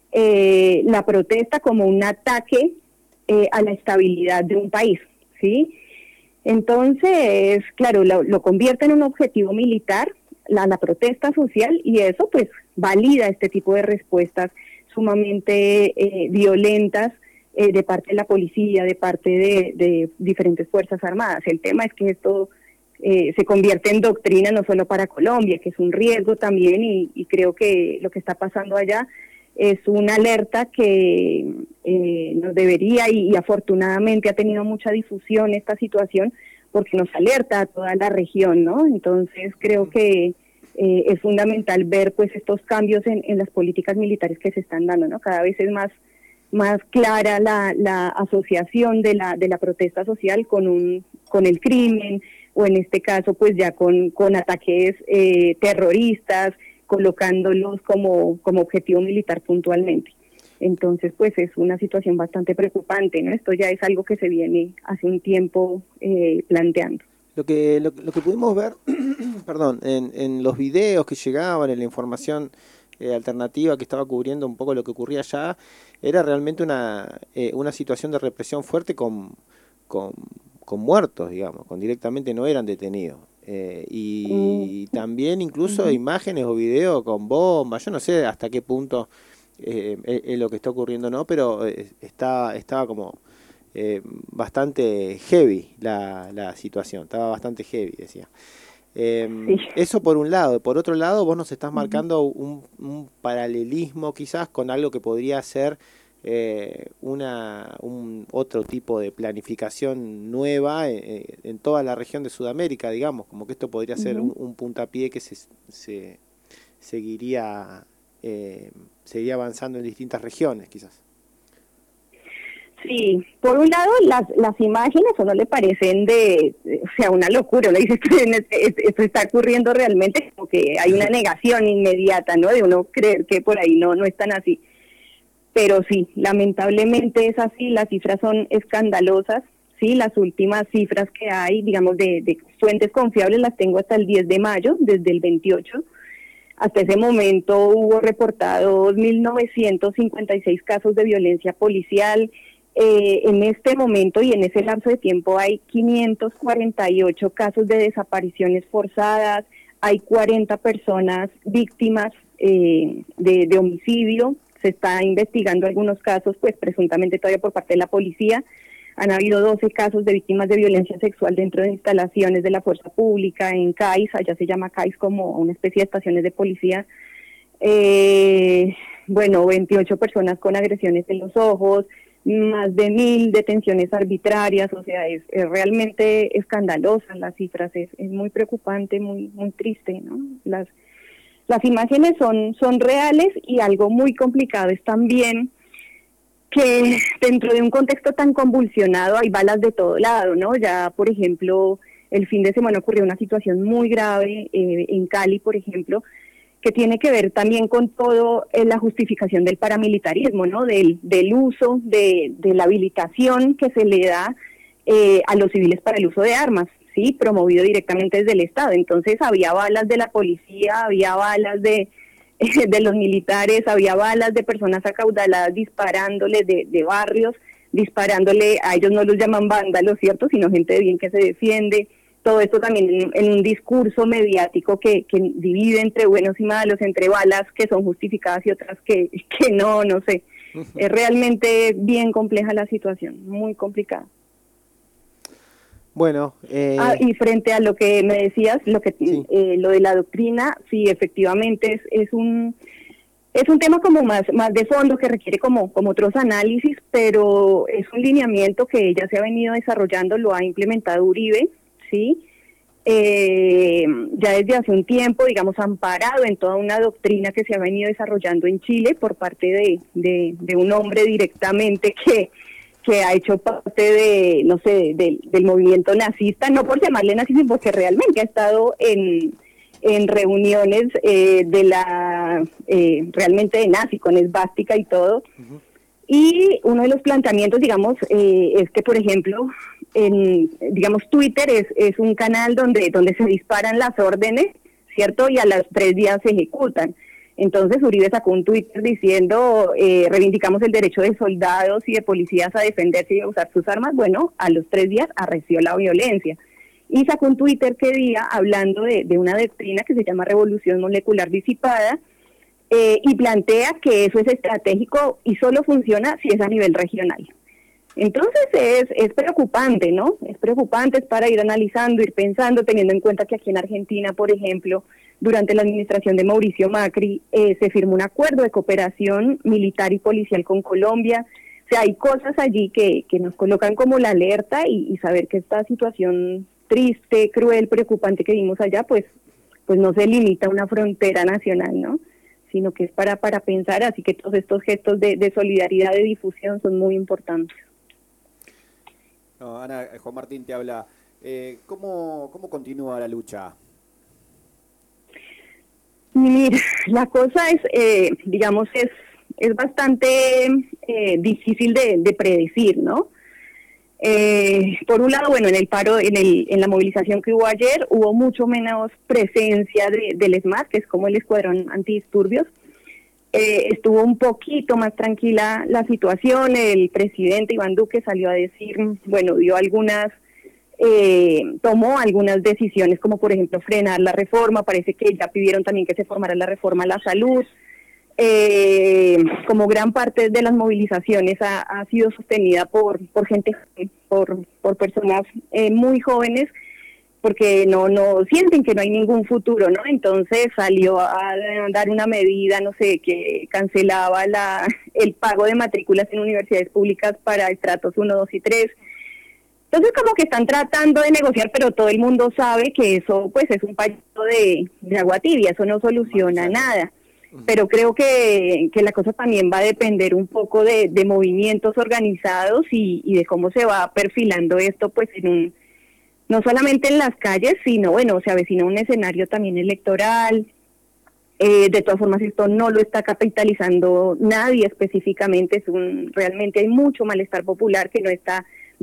la protesta como un ataque a la estabilidad de un país, ¿sí? Entonces, claro, lo convierte en un objetivo militar, la protesta social, y eso pues valida este tipo de respuestas sumamente violentas de parte de la policía, de parte de diferentes fuerzas armadas. El tema es que esto se convierte en doctrina no solo para Colombia, que es un riesgo también, y creo que lo que está pasando allá es una alerta que nos debería, y afortunadamente ha tenido mucha difusión esta situación, porque nos alerta a toda la región, ¿no? Entonces creo que es fundamental ver pues estos cambios en las políticas militares que se están dando, ¿no? Cada vez es más clara la asociación de la protesta social con el crimen, o en este caso pues ya con ataques terroristas, colocándolos como objetivo militar puntualmente. Entonces pues es una situación bastante preocupante, ¿no? Esto ya es algo que se viene hace un tiempo planteando. Lo que pudimos ver, perdón, en los videos que llegaban, en la información alternativa que estaba cubriendo un poco lo que ocurría allá, era realmente una situación de represión fuerte con muertos, digamos, directamente no eran detenidos. Y también incluso imágenes o videos con bombas, yo no sé hasta qué punto es lo que está ocurriendo, ¿no? Pero estaba como bastante heavy la situación, estaba bastante heavy, decía. Sí. Eso por un lado. Por otro lado, vos nos estás marcando un paralelismo quizás con algo que podría ser otro tipo de planificación nueva en toda la región de Sudamérica, digamos, como que esto podría ser un puntapié que se seguiría avanzando en distintas regiones, quizás. Sí, por un lado las imágenes a uno le parecen una locura, le dice esto está ocurriendo realmente, como que hay una negación inmediata, ¿no? De uno creer que por ahí no es tan así. Pero sí, lamentablemente es así, las cifras son escandalosas. Sí, las últimas cifras que hay, digamos, de fuentes confiables las tengo hasta el 10 de mayo, desde el 28. Hasta ese momento hubo reportados 1.956 casos de violencia policial. En este momento y en ese lapso de tiempo hay 548 casos de desapariciones forzadas, hay 40 personas víctimas de homicidio. Se está investigando algunos casos, pues presuntamente todavía por parte de la policía. Han habido 12 casos de víctimas de violencia sexual dentro de instalaciones de la fuerza pública en CAIS, allá se llama CAIS como una especie de estaciones de policía. 28 personas con agresiones en los ojos, más de 1.000 detenciones arbitrarias, o sea, es realmente escandalosa las cifras, es muy preocupante, muy triste, ¿no? Las imágenes son reales, y algo muy complicado es también que dentro de un contexto tan convulsionado hay balas de todo lado, ¿no? Ya, por ejemplo, el fin de semana ocurrió una situación muy grave en Cali, por ejemplo, que tiene que ver también con todo la justificación del paramilitarismo, ¿no? Del uso, de la habilitación que se le da a los civiles para el uso de armas, ¿sí? Promovido directamente desde el Estado. Entonces había balas de la policía, había balas de los militares, había balas de personas acaudaladas disparándole de barrios, disparándole, a ellos no los llaman vándalos, ¿cierto?, sino gente de bien que se defiende. Todo esto también en un discurso mediático que divide entre buenos y malos, entre balas que son justificadas y otras que no sé. Es realmente bien compleja la situación, muy complicada. Bueno, y frente a lo que me decías, lo de la doctrina, sí, efectivamente es un tema como más de fondo, que requiere como otros análisis, pero es un lineamiento que ya se ha venido desarrollando, lo ha implementado Uribe, sí, ya desde hace un tiempo, digamos, amparado en toda una doctrina que se ha venido desarrollando en Chile por parte de un hombre directamente que ha hecho parte del movimiento nazista, no por llamarle nazismo, porque realmente ha estado en reuniones realmente de nazi, con esvástica y todo. Uh-huh. Y uno de los planteamientos, digamos, es que, por ejemplo, Twitter es un canal donde se disparan las órdenes, ¿cierto? Y a los 3 días se ejecutan. Entonces Uribe sacó un Twitter diciendo, reivindicamos el derecho de soldados y de policías a defenderse y a usar sus armas. Bueno, a los 3 días arreció la violencia. Y sacó un Twitter hablando de una doctrina que se llama revolución molecular disipada, y plantea que eso es estratégico y solo funciona si es a nivel regional. Entonces es preocupante, ¿no? Es preocupante, es para ir analizando, ir pensando, teniendo en cuenta que aquí en Argentina, por ejemplo, durante la administración de Mauricio Macri, se firmó un acuerdo de cooperación militar y policial con Colombia. O sea, hay cosas allí que nos colocan como la alerta, y saber que esta situación triste, cruel, preocupante que vimos allá, pues no se limita a una frontera nacional, ¿no? Sino que es para pensar, así que todos estos gestos de solidaridad, de difusión, son muy importantes. No, Ana, Juan Martín te habla. ¿Cómo continúa la lucha? Mira, la cosa es, es bastante difícil de predecir, ¿no? Por un lado, bueno, en el paro, en la movilización que hubo ayer, hubo mucho menos presencia del ESMAD, que es como el Escuadrón Antidisturbios. Estuvo un poquito más tranquila la situación. El presidente Iván Duque salió a decir, bueno, tomó algunas decisiones, como por ejemplo frenar la reforma. Parece que ya pidieron también que se formara la reforma a la salud. Como gran parte de las movilizaciones ha sido sostenida por gente, por personas muy jóvenes, porque no sienten que no hay ningún futuro, ¿no? Entonces salió a dar una medida, no sé, que cancelaba el pago de matrículas en universidades públicas para estratos 1, 2 y 3. Entonces como que están tratando de negociar, pero todo el mundo sabe que eso pues es un pañito de agua tibia, eso no soluciona nada. Pero creo que la cosa también va a depender un poco de movimientos organizados y de cómo se va perfilando esto, pues no solamente en las calles, sino bueno, se avecina un escenario también electoral. De todas formas, esto no lo está capitalizando nadie específicamente, realmente hay mucho malestar popular que no está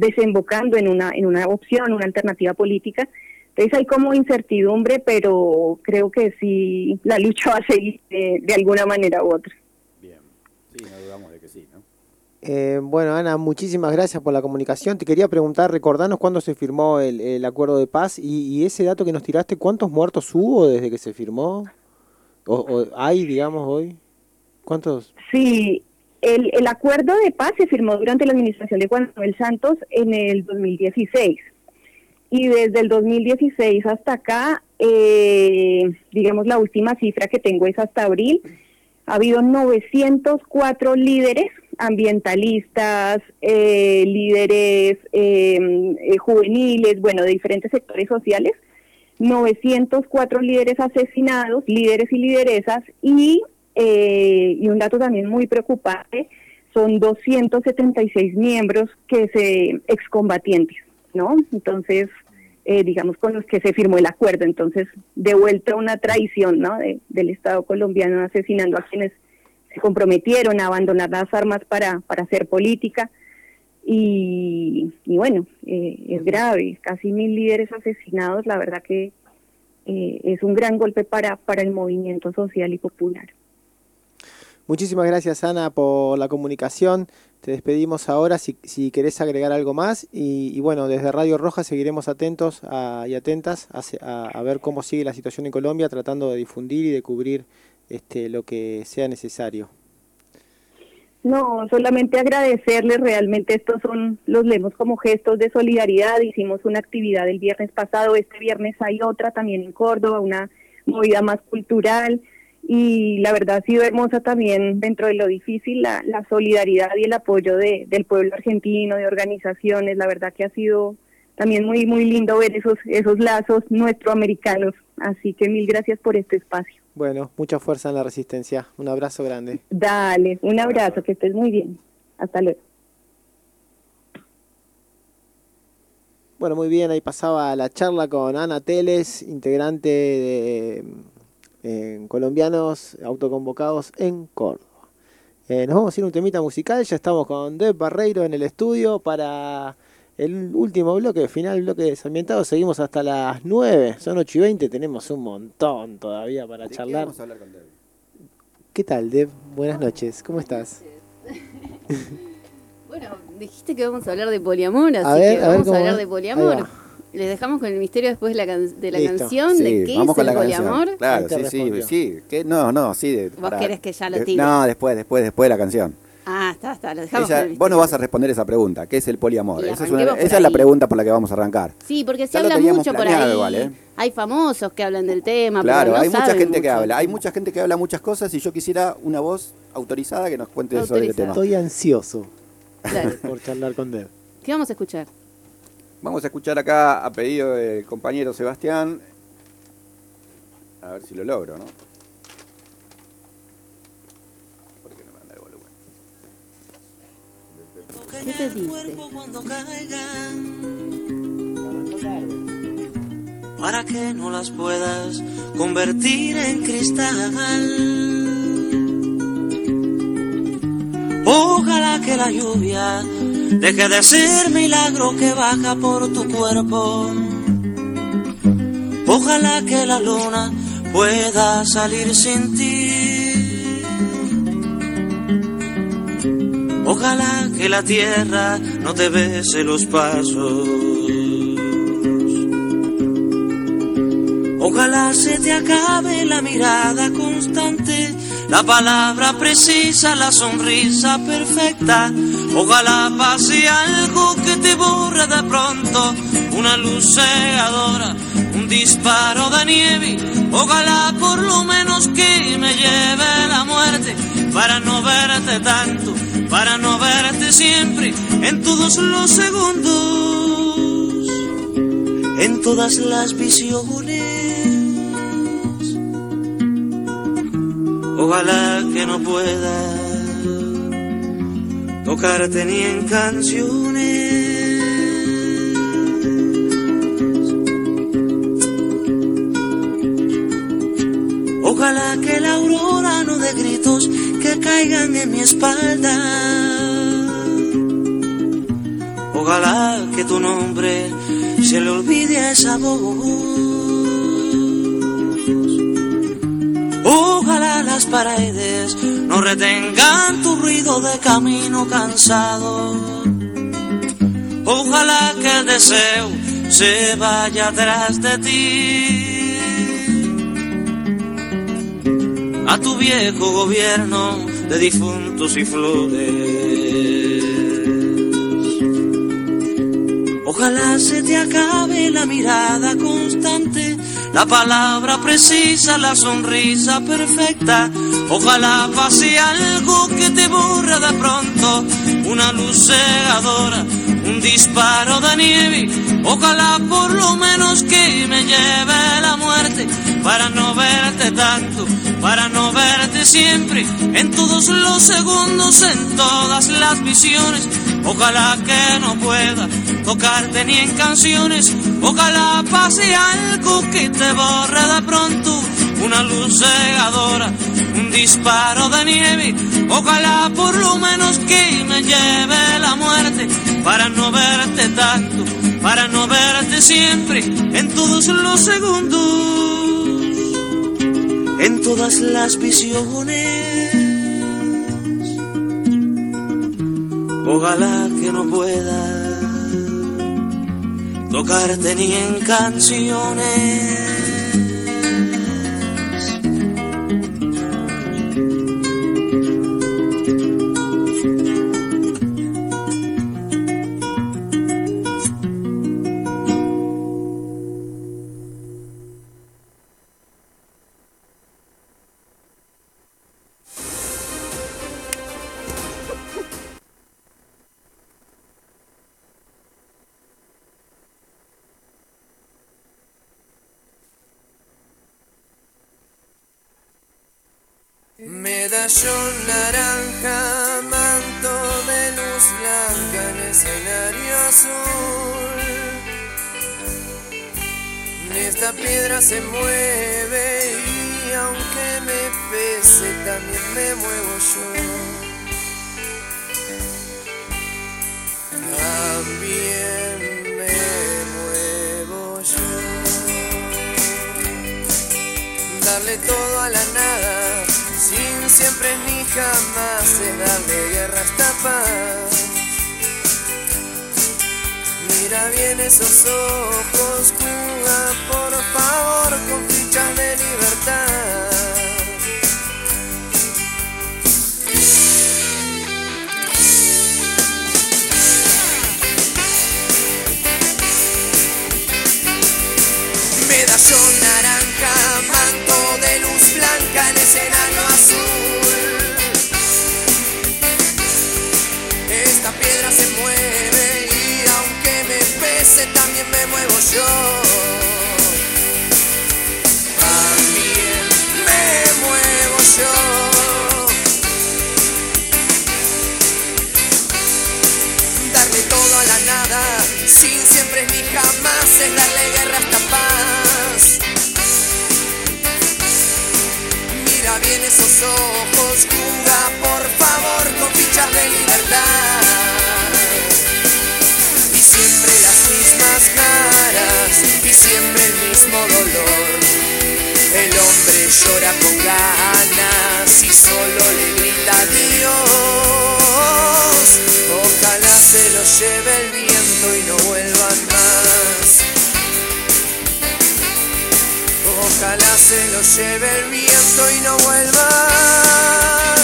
desembocando en una opción, una alternativa política. Entonces hay como incertidumbre, pero creo que sí, la lucha va a seguir de alguna manera u otra. Bien, sí, no dudamos de que sí, ¿no? Bueno, Ana, muchísimas gracias por la comunicación. Te quería preguntar, recordanos cuándo se firmó el acuerdo de paz y ese dato que nos tiraste, ¿cuántos muertos hubo desde que se firmó? ¿O hay, digamos, hoy? ¿Cuántos? Sí, el acuerdo de paz se firmó durante la administración de Juan Manuel Santos en el 2016. Y desde el 2016 hasta acá, digamos la última cifra que tengo es hasta abril, ha habido 904 líderes ambientalistas, líderes juveniles, bueno, de diferentes sectores sociales, 904 líderes asesinados, líderes y lideresas, y un dato también muy preocupante, son 276 miembros excombatientes, ¿no? Entonces, digamos, con los que se firmó el acuerdo. Entonces, de vuelta una traición, ¿no?, del Estado colombiano, asesinando a quienes se comprometieron a abandonar las armas para hacer política. Y bueno, es grave, casi 1.000 líderes asesinados. La verdad que es un gran golpe para el movimiento social y popular. Muchísimas gracias, Ana, por la comunicación. Te despedimos ahora si querés agregar algo más. Y bueno, desde Radio Roja seguiremos atentos y atentas a ver cómo sigue la situación en Colombia, tratando de difundir y de cubrir lo que sea necesario. No, solamente agradecerles, realmente estos los leemos como gestos de solidaridad. Hicimos una actividad el viernes pasado, este viernes hay otra también en Córdoba, una movida más cultural. Y la verdad ha sido hermosa también, dentro de lo difícil, la solidaridad y el apoyo del pueblo argentino, de organizaciones. La verdad que ha sido también muy muy lindo ver esos lazos nuestroamericanos. Así que 1000 gracias por este espacio. Bueno, mucha fuerza en la resistencia. Un abrazo grande. Dale, un abrazo, que estés muy bien. Hasta luego. Bueno, muy bien, ahí pasaba la charla con Ana Teles, integrante de colombianos autoconvocados en Córdoba. Nos vamos a ir un temita musical, ya estamos con Deb Barreiro en el estudio para el último bloque, final bloque desambientado. Seguimos hasta las 9, son 8:20, tenemos un montón todavía para charlar. ¿De qué vamos a hablar con Deb? ¿Qué tal, Deb? Buenas noches, ¿cómo estás? Bueno, dijiste que vamos a hablar de poliamor, así vamos a hablar de poliamor. Les dejamos con el misterio después de la canción, sí, de qué vamos es con el la poliamor. Canción. Claro, sí. ¿Qué? No, sí. ¿Vos querés que ya lo tire? No, después de la canción. Ah, está, lo dejamos con el misterio. Vos no vas a responder esa pregunta, ¿qué es el poliamor? Esa es la pregunta por la que vamos a arrancar. Sí, porque se habla mucho por ahí. Igual, Hay famosos que hablan del tema. Claro, pero hay mucha gente mucho. que habla. Hay mucha gente que habla muchas cosas y yo quisiera una voz autorizada que nos cuente sobre el tema. Estoy ansioso por charlar con Deb. ¿Qué vamos a escuchar? Vamos a escuchar acá, a pedido del compañero Sebastián, a ver si lo logro, ¿no? ¿Por qué no me anda el volumen? ¿Qué te dice? Para que no las puedas convertir en cristal. Ojalá que la lluvia deje de ser milagro que baja por tu cuerpo. Ojalá que la luna pueda salir sin ti. Ojalá que la tierra no te bese los pasos. Ojalá se te acabe la mirada constante, la palabra precisa, la sonrisa perfecta. Ojalá pase algo que te borre de pronto, una luz cegadora, un disparo de nieve. Ojalá por lo menos que me lleve la muerte, para no verte tanto, para no verte siempre, en todos los segundos, en todas las visiones. Ojalá que no pueda tocarte ni en canciones. Ojalá que la aurora no dé gritos que caigan en mi espalda. Ojalá que tu nombre se le olvide a esa voz. Ojalá las paredes no retengan tu ruido de camino cansado. Ojalá que el deseo se vaya atrás de ti. A tu viejo gobierno de difuntos y flores. Ojalá se te acabe la mirada constante, la palabra precisa, la sonrisa perfecta. Ojalá pase algo que te borra de pronto, una luz cegadora, un disparo de nieve. Ojalá por lo menos que me lleve la muerte, para no verte tanto, para no verte siempre, en todos los segundos, en todas las visiones. Ojalá que no pueda tocarte ni en canciones. Ojalá pase algo que te borre de pronto, una luz cegadora, un disparo de nieve. Ojalá por lo menos que me lleve la muerte, para no verte tanto, para no verte siempre, en todos los segundos, en todas las visiones. Ojalá que no pueda tocarte ni en canciones. Medallón naranja, manto de luz blanca en escenario azul. Esta piedra se mueve y aunque me pese también me muevo yo. También me muevo yo. Darle todo a la nada, sin siempre ni jamás, es darle guerra a esta paz. Mira bien esos ojos, juega por favor con fichas de libertad. Medallón naranja, manto de luz blanca en escenario azul. Esta piedra se mueve y aunque me pese también me muevo yo. También me muevo yo. Darle todo a la nada, sin siempre ni jamás, es darle guerra a esta paz. Mira bien esos ojos, juega por favor con fichas de libertad. Y siempre las mismas caras, y siempre el mismo dolor. El hombre llora con ganas y solo le grita Dios. Ojalá se lo lleve el viento y no vuelvan más. Ojalá se lo lleve el viento y no vuelvan.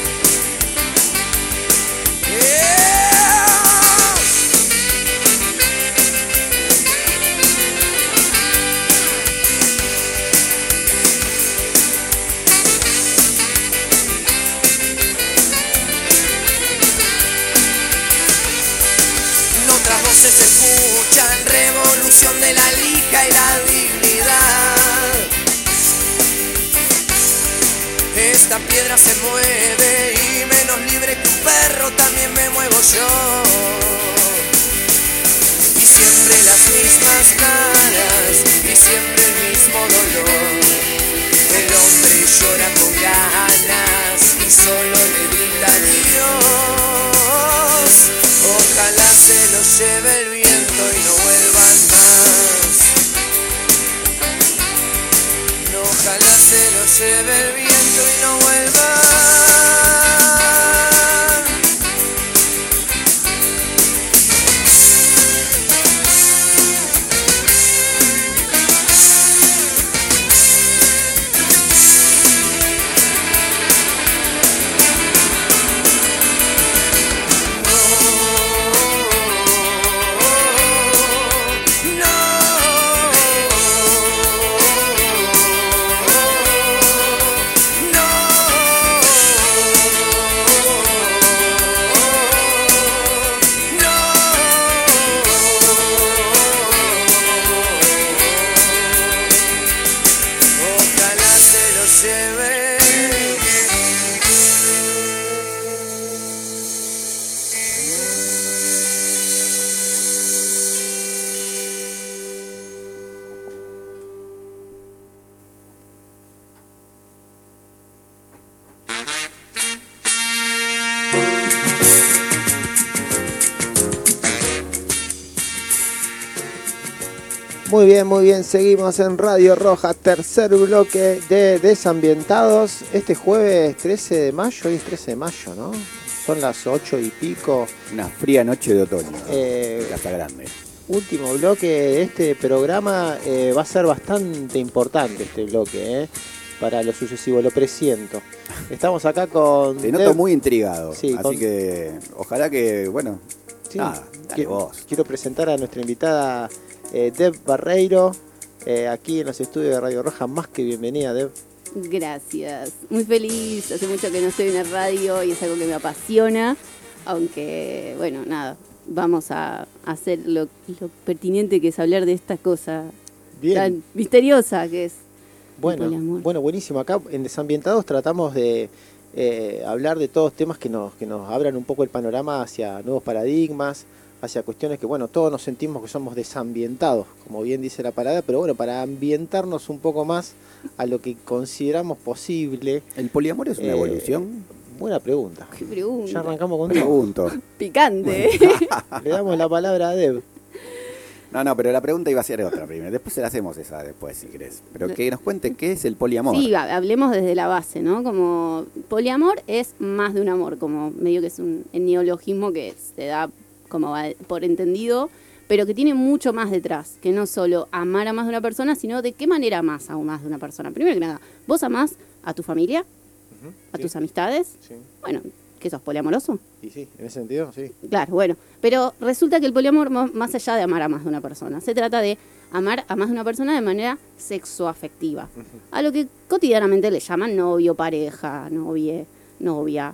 Otras voces se escuchan, revolución de la lija y la dignidad. Esta piedra se mueve y menos libre que un perro también me muevo yo. Y siempre las mismas caras y siempre el mismo dolor. El hombre llora con ganas y solo le grita Dios. Ojalá se lo lleve lleve el viento y no vuelva. Muy bien, seguimos en Radio Roja, tercer bloque de Desambientados. Este jueves 13 de mayo, hoy es 13 de mayo, ¿no? Son las 8 y pico. Una fría noche de otoño, Casa Grande. Último bloque de este programa, va a ser bastante importante este bloque, para lo sucesivo, lo presiento. Estamos acá con... Te noto muy intrigado, sí, así que ojalá que, bueno, sí, nada, dale vos. Quiero presentar a nuestra invitada Deb Barreiro, aquí en los estudios de Radio Roja. Más que bienvenida, Deb. Gracias, muy feliz, hace mucho que no estoy en la radio y es algo que me apasiona, aunque, bueno, nada, vamos a hacer lo pertinente que es hablar de esta cosa tan misteriosa que es el poliamor. Bueno, buenísimo. Acá en Desambientados tratamos de hablar de todos temas que nos abran un poco el panorama hacia nuevos paradigmas, hacia cuestiones que, bueno, todos nos sentimos que somos desambientados, como bien dice la palabra, pero bueno, para ambientarnos un poco más a lo que consideramos posible. ¿El poliamor es una evolución? Buena pregunta. ¿Qué pregunta? Ya arrancamos con Pregunto. Picante. Le damos la palabra a Deb. No, pero la pregunta iba a ser otra primero. Después se la hacemos esa después, si querés. Pero que nos cuente qué es el poliamor. Sí, hablemos desde la base, ¿no? Como poliamor es más de un amor, como medio que es un neologismo que se da como por entendido, pero que tiene mucho más detrás, que no solo amar a más de una persona, sino de qué manera amás a más de una persona. Primero que nada, vos amás a tu familia, a tus amistades, bueno, ¿qué sos, poliamoroso? Y sí, en ese sentido, sí. Claro, bueno, pero resulta que el poliamor, más allá de amar a más de una persona, se trata de amar a más de una persona de manera sexoafectiva, a lo que cotidianamente le llaman novio, pareja, novia,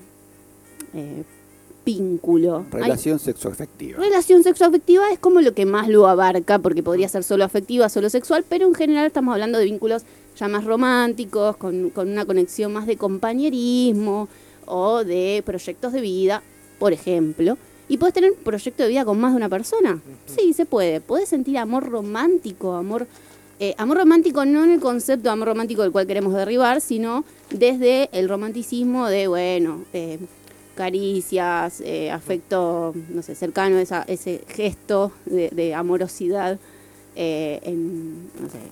vínculo. Relación sexoafectiva. Relación sexoafectiva es como lo que más lo abarca, porque podría ser solo afectiva, solo sexual, pero en general estamos hablando de vínculos ya más románticos, con una conexión más de compañerismo o de proyectos de vida, por ejemplo. ¿Y puedes tener un proyecto de vida con más de una persona? Sí, se puede. Podés sentir amor romántico, amor romántico no en el concepto de amor romántico del cual queremos derribar, sino desde el romanticismo de, bueno, caricias, afecto, no sé, cercano a ese gesto de amorosidad en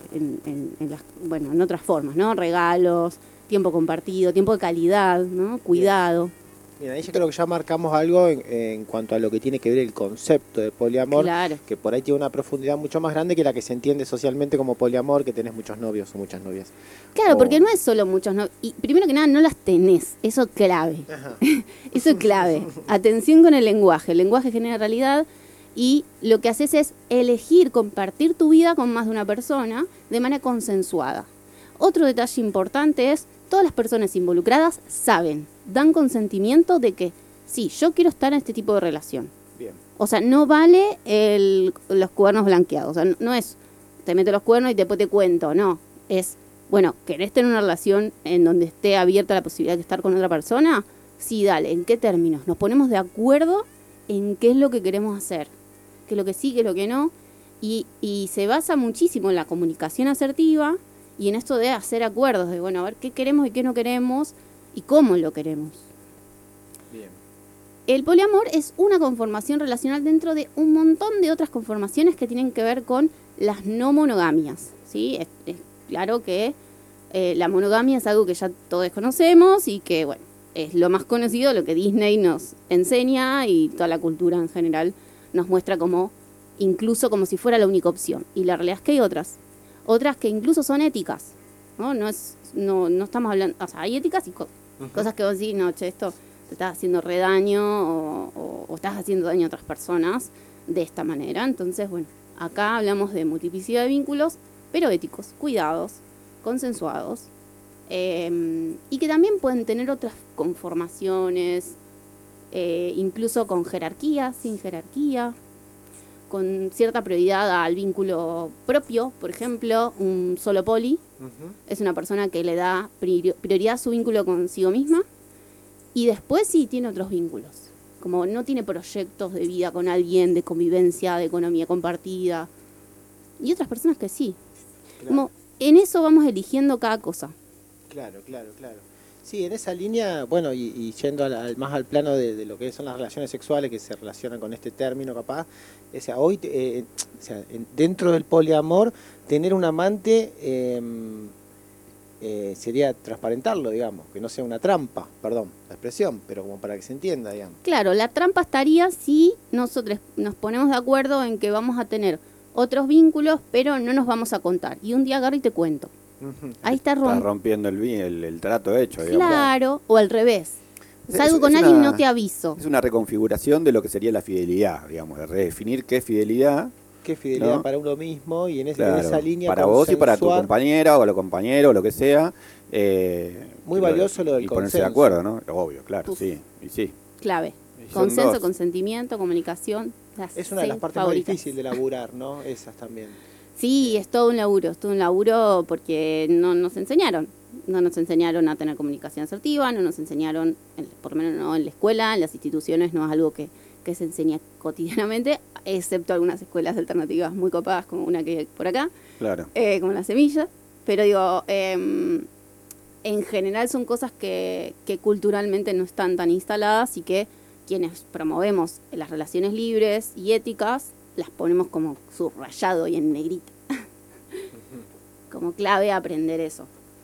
otras formas, ¿no? Regalos, tiempo compartido, tiempo de calidad, ¿no? Cuidado. Mira, ahí yo creo que ya marcamos algo en cuanto a lo que tiene que ver el concepto de poliamor, claro, que por ahí tiene una profundidad mucho más grande que la que se entiende socialmente como poliamor, que tenés muchos novios o muchas novias. Claro, porque no es solo muchos novios, y primero que nada no las tenés, eso es clave. Eso es clave. Atención con el lenguaje genera realidad y lo que haces es elegir compartir tu vida con más de una persona de manera consensuada. Otro detalle importante es, todas las personas involucradas dan consentimiento de que sí, yo quiero estar en este tipo de relación. Bien. O sea, no vale los cuernos blanqueados. O sea, no es te meto los cuernos y después te cuento, no. Es, bueno, ¿querés tener una relación en donde esté abierta la posibilidad de estar con otra persona? Sí, dale. ¿En qué términos? Nos ponemos de acuerdo en qué es lo que queremos hacer. Qué es lo que sí, qué es lo que no. Y se basa muchísimo en la comunicación asertiva y en esto de hacer acuerdos, de, bueno, a ver qué queremos y qué no queremos y cómo lo queremos. Bien. El poliamor es una conformación relacional dentro de un montón de otras conformaciones que tienen que ver con las no monogamias, ¿sí? Es claro que La monogamia es algo que ya todos conocemos y que, bueno, es lo más conocido, lo que Disney nos enseña y toda la cultura en general nos muestra como, incluso como si fuera la única opción. Y la realidad es que hay otras que incluso son éticas, ¿no? No estamos hablando, o sea, hay éticas y cosas que vos decís, no, che, esto te estás haciendo redaño o estás haciendo daño a otras personas de esta manera. Entonces, bueno, acá hablamos de multiplicidad de vínculos, pero éticos, cuidados, consensuados, y que también pueden tener otras conformaciones, incluso con jerarquía, sin jerarquía, con cierta prioridad al vínculo propio. Por ejemplo, un solo poli es una persona que le da prioridad a su vínculo consigo misma y después sí tiene otros vínculos, como no tiene proyectos de vida con alguien, de convivencia, de economía compartida, y otras personas que sí. Claro. Como en eso vamos eligiendo cada cosa. Claro. Sí, en esa línea, bueno, y yendo más al plano de lo que son las relaciones sexuales que se relacionan con este término capaz, o sea, hoy, dentro del poliamor, tener un amante sería transparentarlo, digamos, que no sea una trampa, perdón la expresión, pero como para que se entienda, digamos. Claro, la trampa estaría si nosotros nos ponemos de acuerdo en que vamos a tener otros vínculos, pero no nos vamos a contar. Y un día agarro y te cuento. Ahí está rompiendo el trato hecho, digamos. Claro, o al revés. Salgo con alguien y no te aviso. Es una reconfiguración de lo que sería la fidelidad, digamos, de redefinir qué es fidelidad. Qué fidelidad, ¿no?, para uno mismo y en esa línea para vos y para tu compañera o los compañeros, lo que sea. Muy valioso lo del y consenso. ponerse de acuerdo, ¿no? Obvio, claro, sí. Clave. Consenso, consentimiento, comunicación. Es una de las partes más difíciles de laburar, ¿no? Esas también. Sí, es todo un laburo porque no nos enseñaron. No nos enseñaron a tener comunicación asertiva, no nos enseñaron, por lo menos no en la escuela, en las instituciones no es algo que se enseña cotidianamente, excepto algunas escuelas alternativas muy copadas, como una que hay por acá, claro, como La Semilla. Pero digo, en general son cosas que culturalmente no están tan instaladas y que quienes promovemos las relaciones libres y éticas las ponemos como subrayado y en negrita. Como clave aprender eso.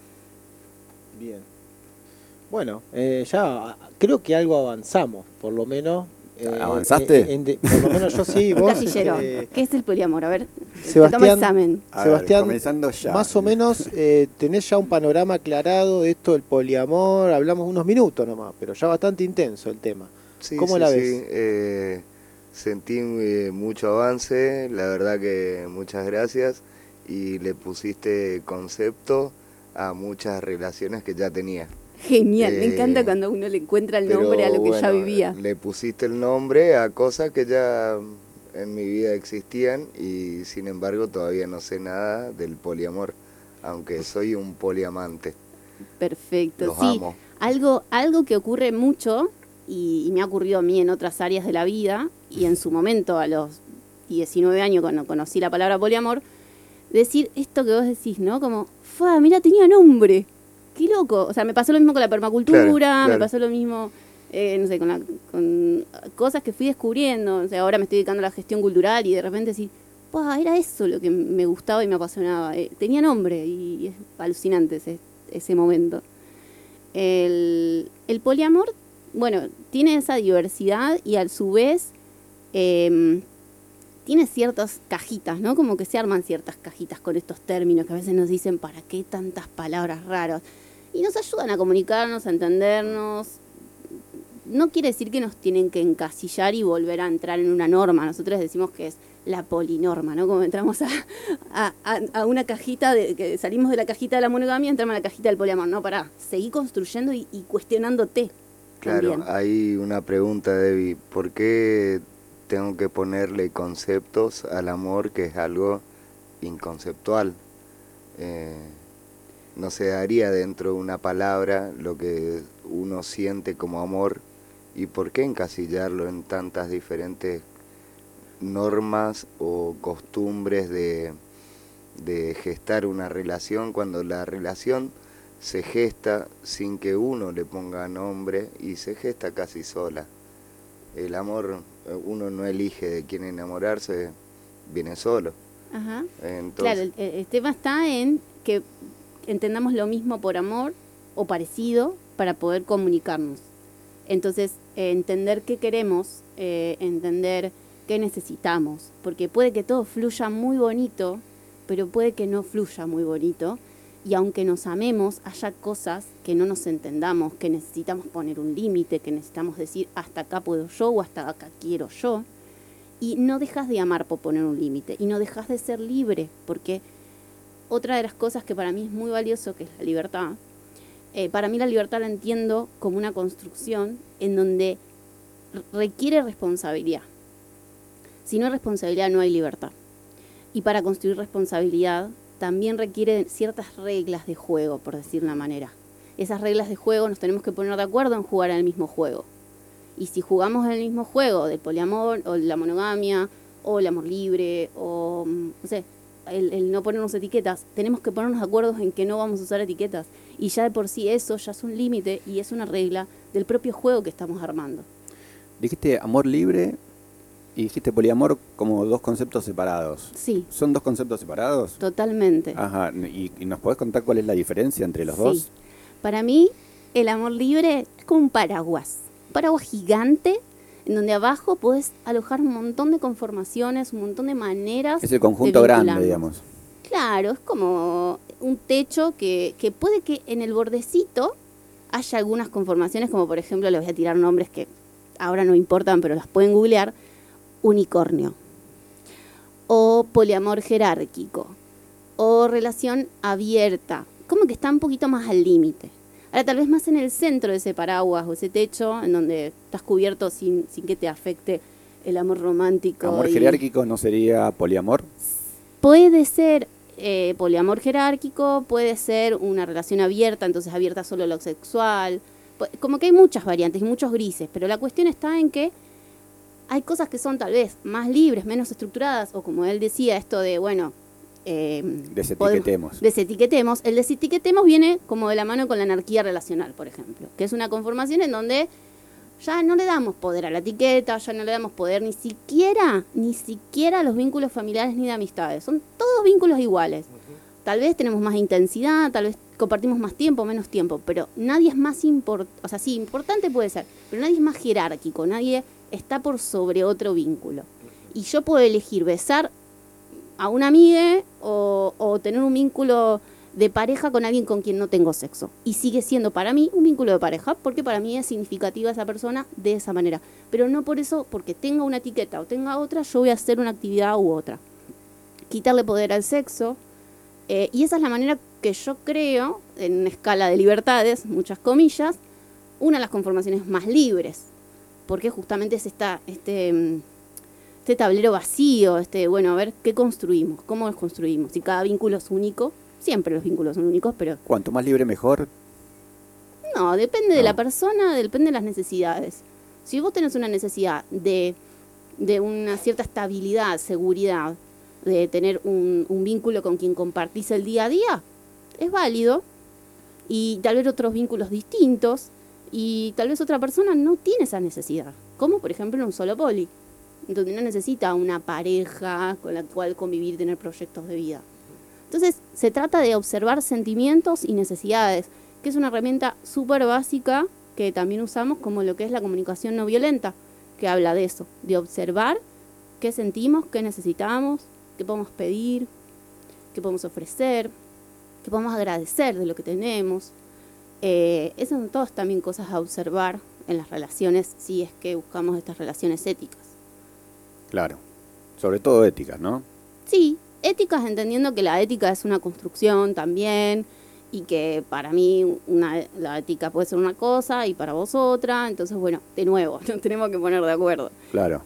Bien. Bueno, ya creo que algo avanzamos, por lo menos. ¿Avanzaste? Por lo menos yo sí, vos. Casillero. ¿Qué es el poliamor? A ver, Sebastián, examen. Sebastián, comenzando ya. Más o menos tenés ya un panorama aclarado de esto del poliamor. Hablamos unos minutos nomás, pero ya bastante intenso el tema. Sí, ¿Cómo la ves? Sí. Sentí mucho avance, la verdad que muchas gracias, y le pusiste concepto a muchas relaciones que ya tenía. Genial, me encanta cuando uno le encuentra el nombre a lo que ya vivía. Le pusiste el nombre a cosas que ya en mi vida existían y sin embargo todavía no sé nada del poliamor, aunque soy un poliamante. Perfecto, Los sí. amo. Algo que ocurre mucho y me ha ocurrido a mí en otras áreas de la vida y en su momento a los 19 años cuando conocí la palabra poliamor, decir esto que vos decís, ¿no? Como, mira, tenía nombre. Qué loco. O sea, me pasó lo mismo con la permacultura, claro. Me pasó lo mismo, no sé, con cosas que fui descubriendo. O sea, ahora me estoy dedicando a la gestión cultural y de repente decir, era eso lo que me gustaba y me apasionaba. Tenía nombre y es alucinante ese momento. El poliamor, bueno, tiene esa diversidad y a su vez tiene ciertas cajitas, ¿no? Como que se arman ciertas cajitas con estos términos que a veces nos dicen, ¿para qué tantas palabras raras? Y nos ayudan a comunicarnos, a entendernos. No quiere decir que nos tienen que encasillar y volver a entrar en una norma. Nosotros decimos que es la polinorma, ¿no? Como entramos a una cajita, que salimos de la cajita de la monogamia, entramos a la cajita del poliamor. No, seguí construyendo y cuestionándote. Claro, también. Hay una pregunta, Debbie. ¿Por qué tengo que ponerle conceptos al amor que es algo inconceptual? No se daría dentro de una palabra lo que uno siente como amor, y por qué encasillarlo en tantas diferentes normas o costumbres de gestar una relación, cuando la relación se gesta sin que uno le ponga nombre y se gesta casi sola. El amor, uno no elige de quién enamorarse, viene solo. Ajá. Entonces, claro, el tema está en que entendamos lo mismo por amor o parecido para poder comunicarnos. Entonces, entender qué queremos, entender qué necesitamos, porque puede que todo fluya muy bonito, pero puede que no fluya muy bonito, y aunque nos amemos, haya cosas que no nos entendamos, que necesitamos poner un límite, que necesitamos decir hasta acá puedo yo o hasta acá quiero yo, y no dejas de amar por poner un límite, y no dejas de ser libre, porque otra de las cosas que para mí es muy valioso, que es la libertad, para mí la libertad la entiendo como una construcción en donde requiere responsabilidad. Si no hay responsabilidad, no hay libertad. Y para construir responsabilidad también requiere ciertas reglas de juego, por decir una manera. Esas reglas de juego nos tenemos que poner de acuerdo en jugar en el mismo juego. Y si jugamos en el mismo juego del poliamor, o la monogamia, o el amor libre, o no sé, el no ponernos etiquetas, tenemos que ponernos de acuerdo en que no vamos a usar etiquetas. Y ya de por sí eso ya es un límite y es una regla del propio juego que estamos armando. Dijiste amor libre y dijiste poliamor como dos conceptos separados. Sí. ¿Son dos conceptos separados? Totalmente. Ajá. ¿Y nos podés contar cuál es la diferencia entre los dos? Para mí, el amor libre es como un paraguas gigante, en donde abajo podés alojar un montón de conformaciones, un montón de maneras. Es el conjunto grande, digamos. Claro, es como un techo que puede que en el bordecito haya algunas conformaciones, como por ejemplo, les voy a tirar nombres que ahora no importan, pero las pueden googlear: unicornio, o poliamor jerárquico, o relación abierta, como que está un poquito más al límite. Ahora tal vez más en el centro de ese paraguas o ese techo, en donde estás cubierto sin que te afecte el amor romántico. ¿Amor jerárquico no sería poliamor? Puede ser poliamor jerárquico, puede ser una relación abierta, entonces abierta solo a lo sexual. Como que hay muchas variantes y muchos grises, pero la cuestión está en que hay cosas que son tal vez más libres, menos estructuradas, o como él decía, esto de, bueno... desetiquetemos. El desetiquetemos viene como de la mano con la anarquía relacional, por ejemplo, que es una conformación en donde ya no le damos poder a la etiqueta, ya no le damos poder ni siquiera a los vínculos familiares ni de amistades. Son todos vínculos iguales. Tal vez tenemos más intensidad, tal vez compartimos más tiempo, menos tiempo, pero nadie es más importante, o sea, sí, importante puede ser, pero nadie es más jerárquico, nadie está por sobre otro vínculo. Y yo puedo elegir besar a una amiga o tener un vínculo de pareja con alguien con quien no tengo sexo. Y sigue siendo para mí un vínculo de pareja, porque para mí es significativa esa persona de esa manera. Pero no por eso, porque tenga una etiqueta o tenga otra, yo voy a hacer una actividad u otra. Quitarle poder al sexo. Y esa es la manera que yo creo, en una escala de libertades, muchas comillas, una de las conformaciones más libres. Porque justamente es este tablero vacío, bueno, a ver, ¿qué construimos? ¿Cómo los construimos? Si cada vínculo es único, siempre los vínculos son únicos, pero... ¿Cuanto más libre, mejor? No, depende de la persona, depende de las necesidades. Si vos tenés una necesidad de una cierta estabilidad, seguridad, de tener un vínculo con quien compartís el día a día, es válido. Y tal vez otros vínculos distintos, y tal vez otra persona no tiene esa necesidad, como por ejemplo en un solo poli, donde no necesita una pareja con la cual convivir y tener proyectos de vida. Entonces, se trata de observar sentimientos y necesidades, que es una herramienta súper básica que también usamos como lo que es la comunicación no violenta, que habla de eso, de observar qué sentimos, qué necesitamos, qué podemos pedir, qué podemos ofrecer, qué podemos agradecer de lo que tenemos. Esas son todas también cosas a observar en las relaciones, si es que buscamos estas relaciones éticas. Claro, sobre todo éticas, ¿no? Sí, éticas, entendiendo que la ética es una construcción también, y que para mí la ética puede ser una cosa y para vos otra. Entonces, bueno, de nuevo, nos tenemos que poner de acuerdo. Claro.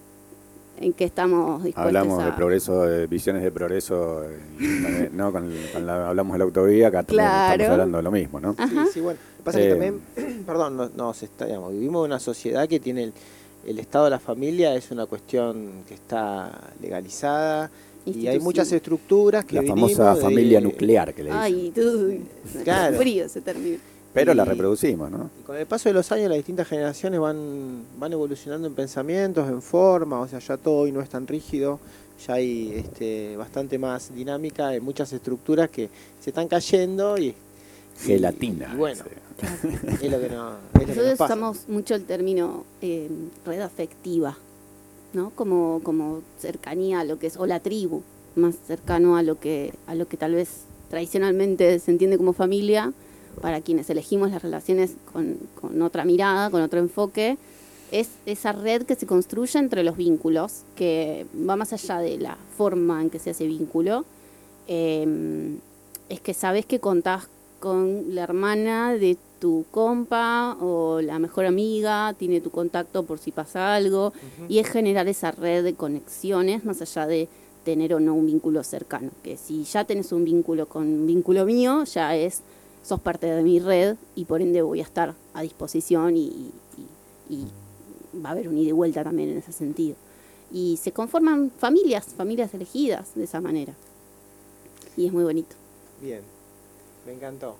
En qué estamos dispuestos Hablamos de progreso, de visiones de progreso, ¿no? Hablamos de la autovía, acá también estamos hablando de lo mismo, ¿no? Sí, bueno. Lo que pasa es que también, perdón, vivimos en una sociedad que tiene el estado de la familia, es una cuestión que está legalizada. Y hay muchas estructuras que la famosa familia nuclear que le dicen. Ay, tú, claro. Frío se termina. Pero la reproducimos, ¿no? Y con el paso de los años las distintas generaciones van evolucionando en pensamientos, en forma, o sea, ya todo hoy no es tan rígido. ya hay bastante más dinámica en muchas estructuras que se están cayendo y gelatina. Y bueno, es lo que no, nosotros usamos mucho el término red afectiva, ¿no? Como cercanía a lo que es, o la tribu, más cercano a lo que tal vez tradicionalmente se entiende como familia, para quienes elegimos las relaciones con otra mirada, con otro enfoque. Es esa red que se construye entre los vínculos, que va más allá de la forma en que se hace vínculo. Es que sabes que contás con la hermana de tu compa o la mejor amiga, tiene tu contacto por si pasa algo, y es generar esa red de conexiones más allá de tener o no un vínculo cercano. Que si ya tenés un vínculo con un vínculo mío, ya sos parte de mi red y por ende voy a estar a disposición y va a haber un ida y vuelta también en ese sentido. Y se conforman familias elegidas de esa manera. Y es muy bonito. Bien, me encantó.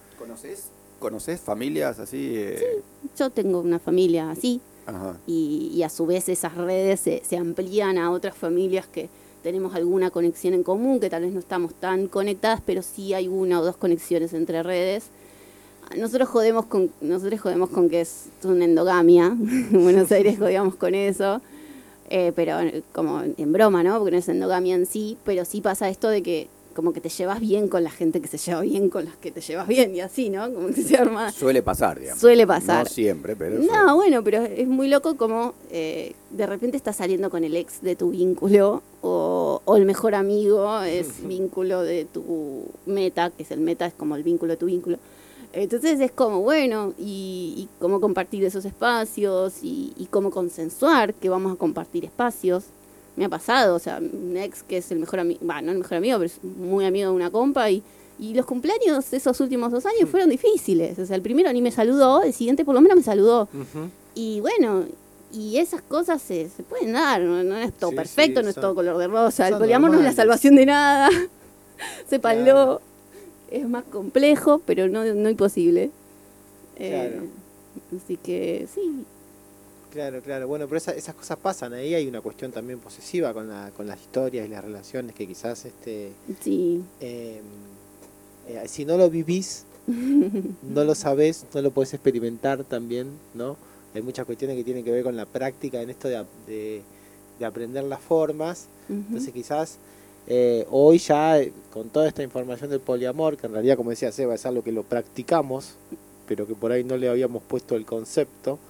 ¿Conoces familias así? Sí, yo tengo una familia así. Ajá. Y a su vez esas redes se amplían a otras familias que tenemos alguna conexión en común, que tal vez no estamos tan conectadas, pero sí hay una o dos conexiones entre redes. Nosotros jodemos con que es una endogamia. En Buenos Aires jodíamos con eso, pero como en broma, ¿no? Porque no es endogamia en sí, pero sí pasa esto de que como que te llevas bien con la gente que se lleva bien con las que te llevas bien y así, ¿no? Como que se arma. Suele pasar, digamos. Suele pasar. No siempre, pero... No, bueno, pero es muy loco como de repente estás saliendo con el ex de tu vínculo o el mejor amigo es vínculo de tu meta, que es el meta, es como el vínculo de tu vínculo. Entonces es como, bueno, y cómo compartir esos espacios y cómo consensuar que vamos a compartir espacios. Me ha pasado, o sea, un ex que es el mejor amigo, no el mejor amigo, pero es muy amigo de una compa y los cumpleaños esos últimos 2 años fueron difíciles. O sea, el primero ni me saludó, el siguiente por lo menos me saludó. Y bueno, y esas cosas se pueden dar, no es todo perfecto, no es todo color de rosa. El poliamor no es la salvación de nada, sépanlo. Claro. Es más complejo, pero no imposible. Claro. Así que sí. Claro. Bueno, pero esas cosas pasan. Ahí hay una cuestión también posesiva con las historias y las relaciones que quizás sí. Si no lo vivís, no lo sabés, no lo podés experimentar también, ¿no? Hay muchas cuestiones que tienen que ver con la práctica en esto de aprender las formas. Entonces quizás hoy ya con toda esta información del poliamor, que en realidad, como decía Seba, es algo que lo practicamos, pero que por ahí no le habíamos puesto el concepto.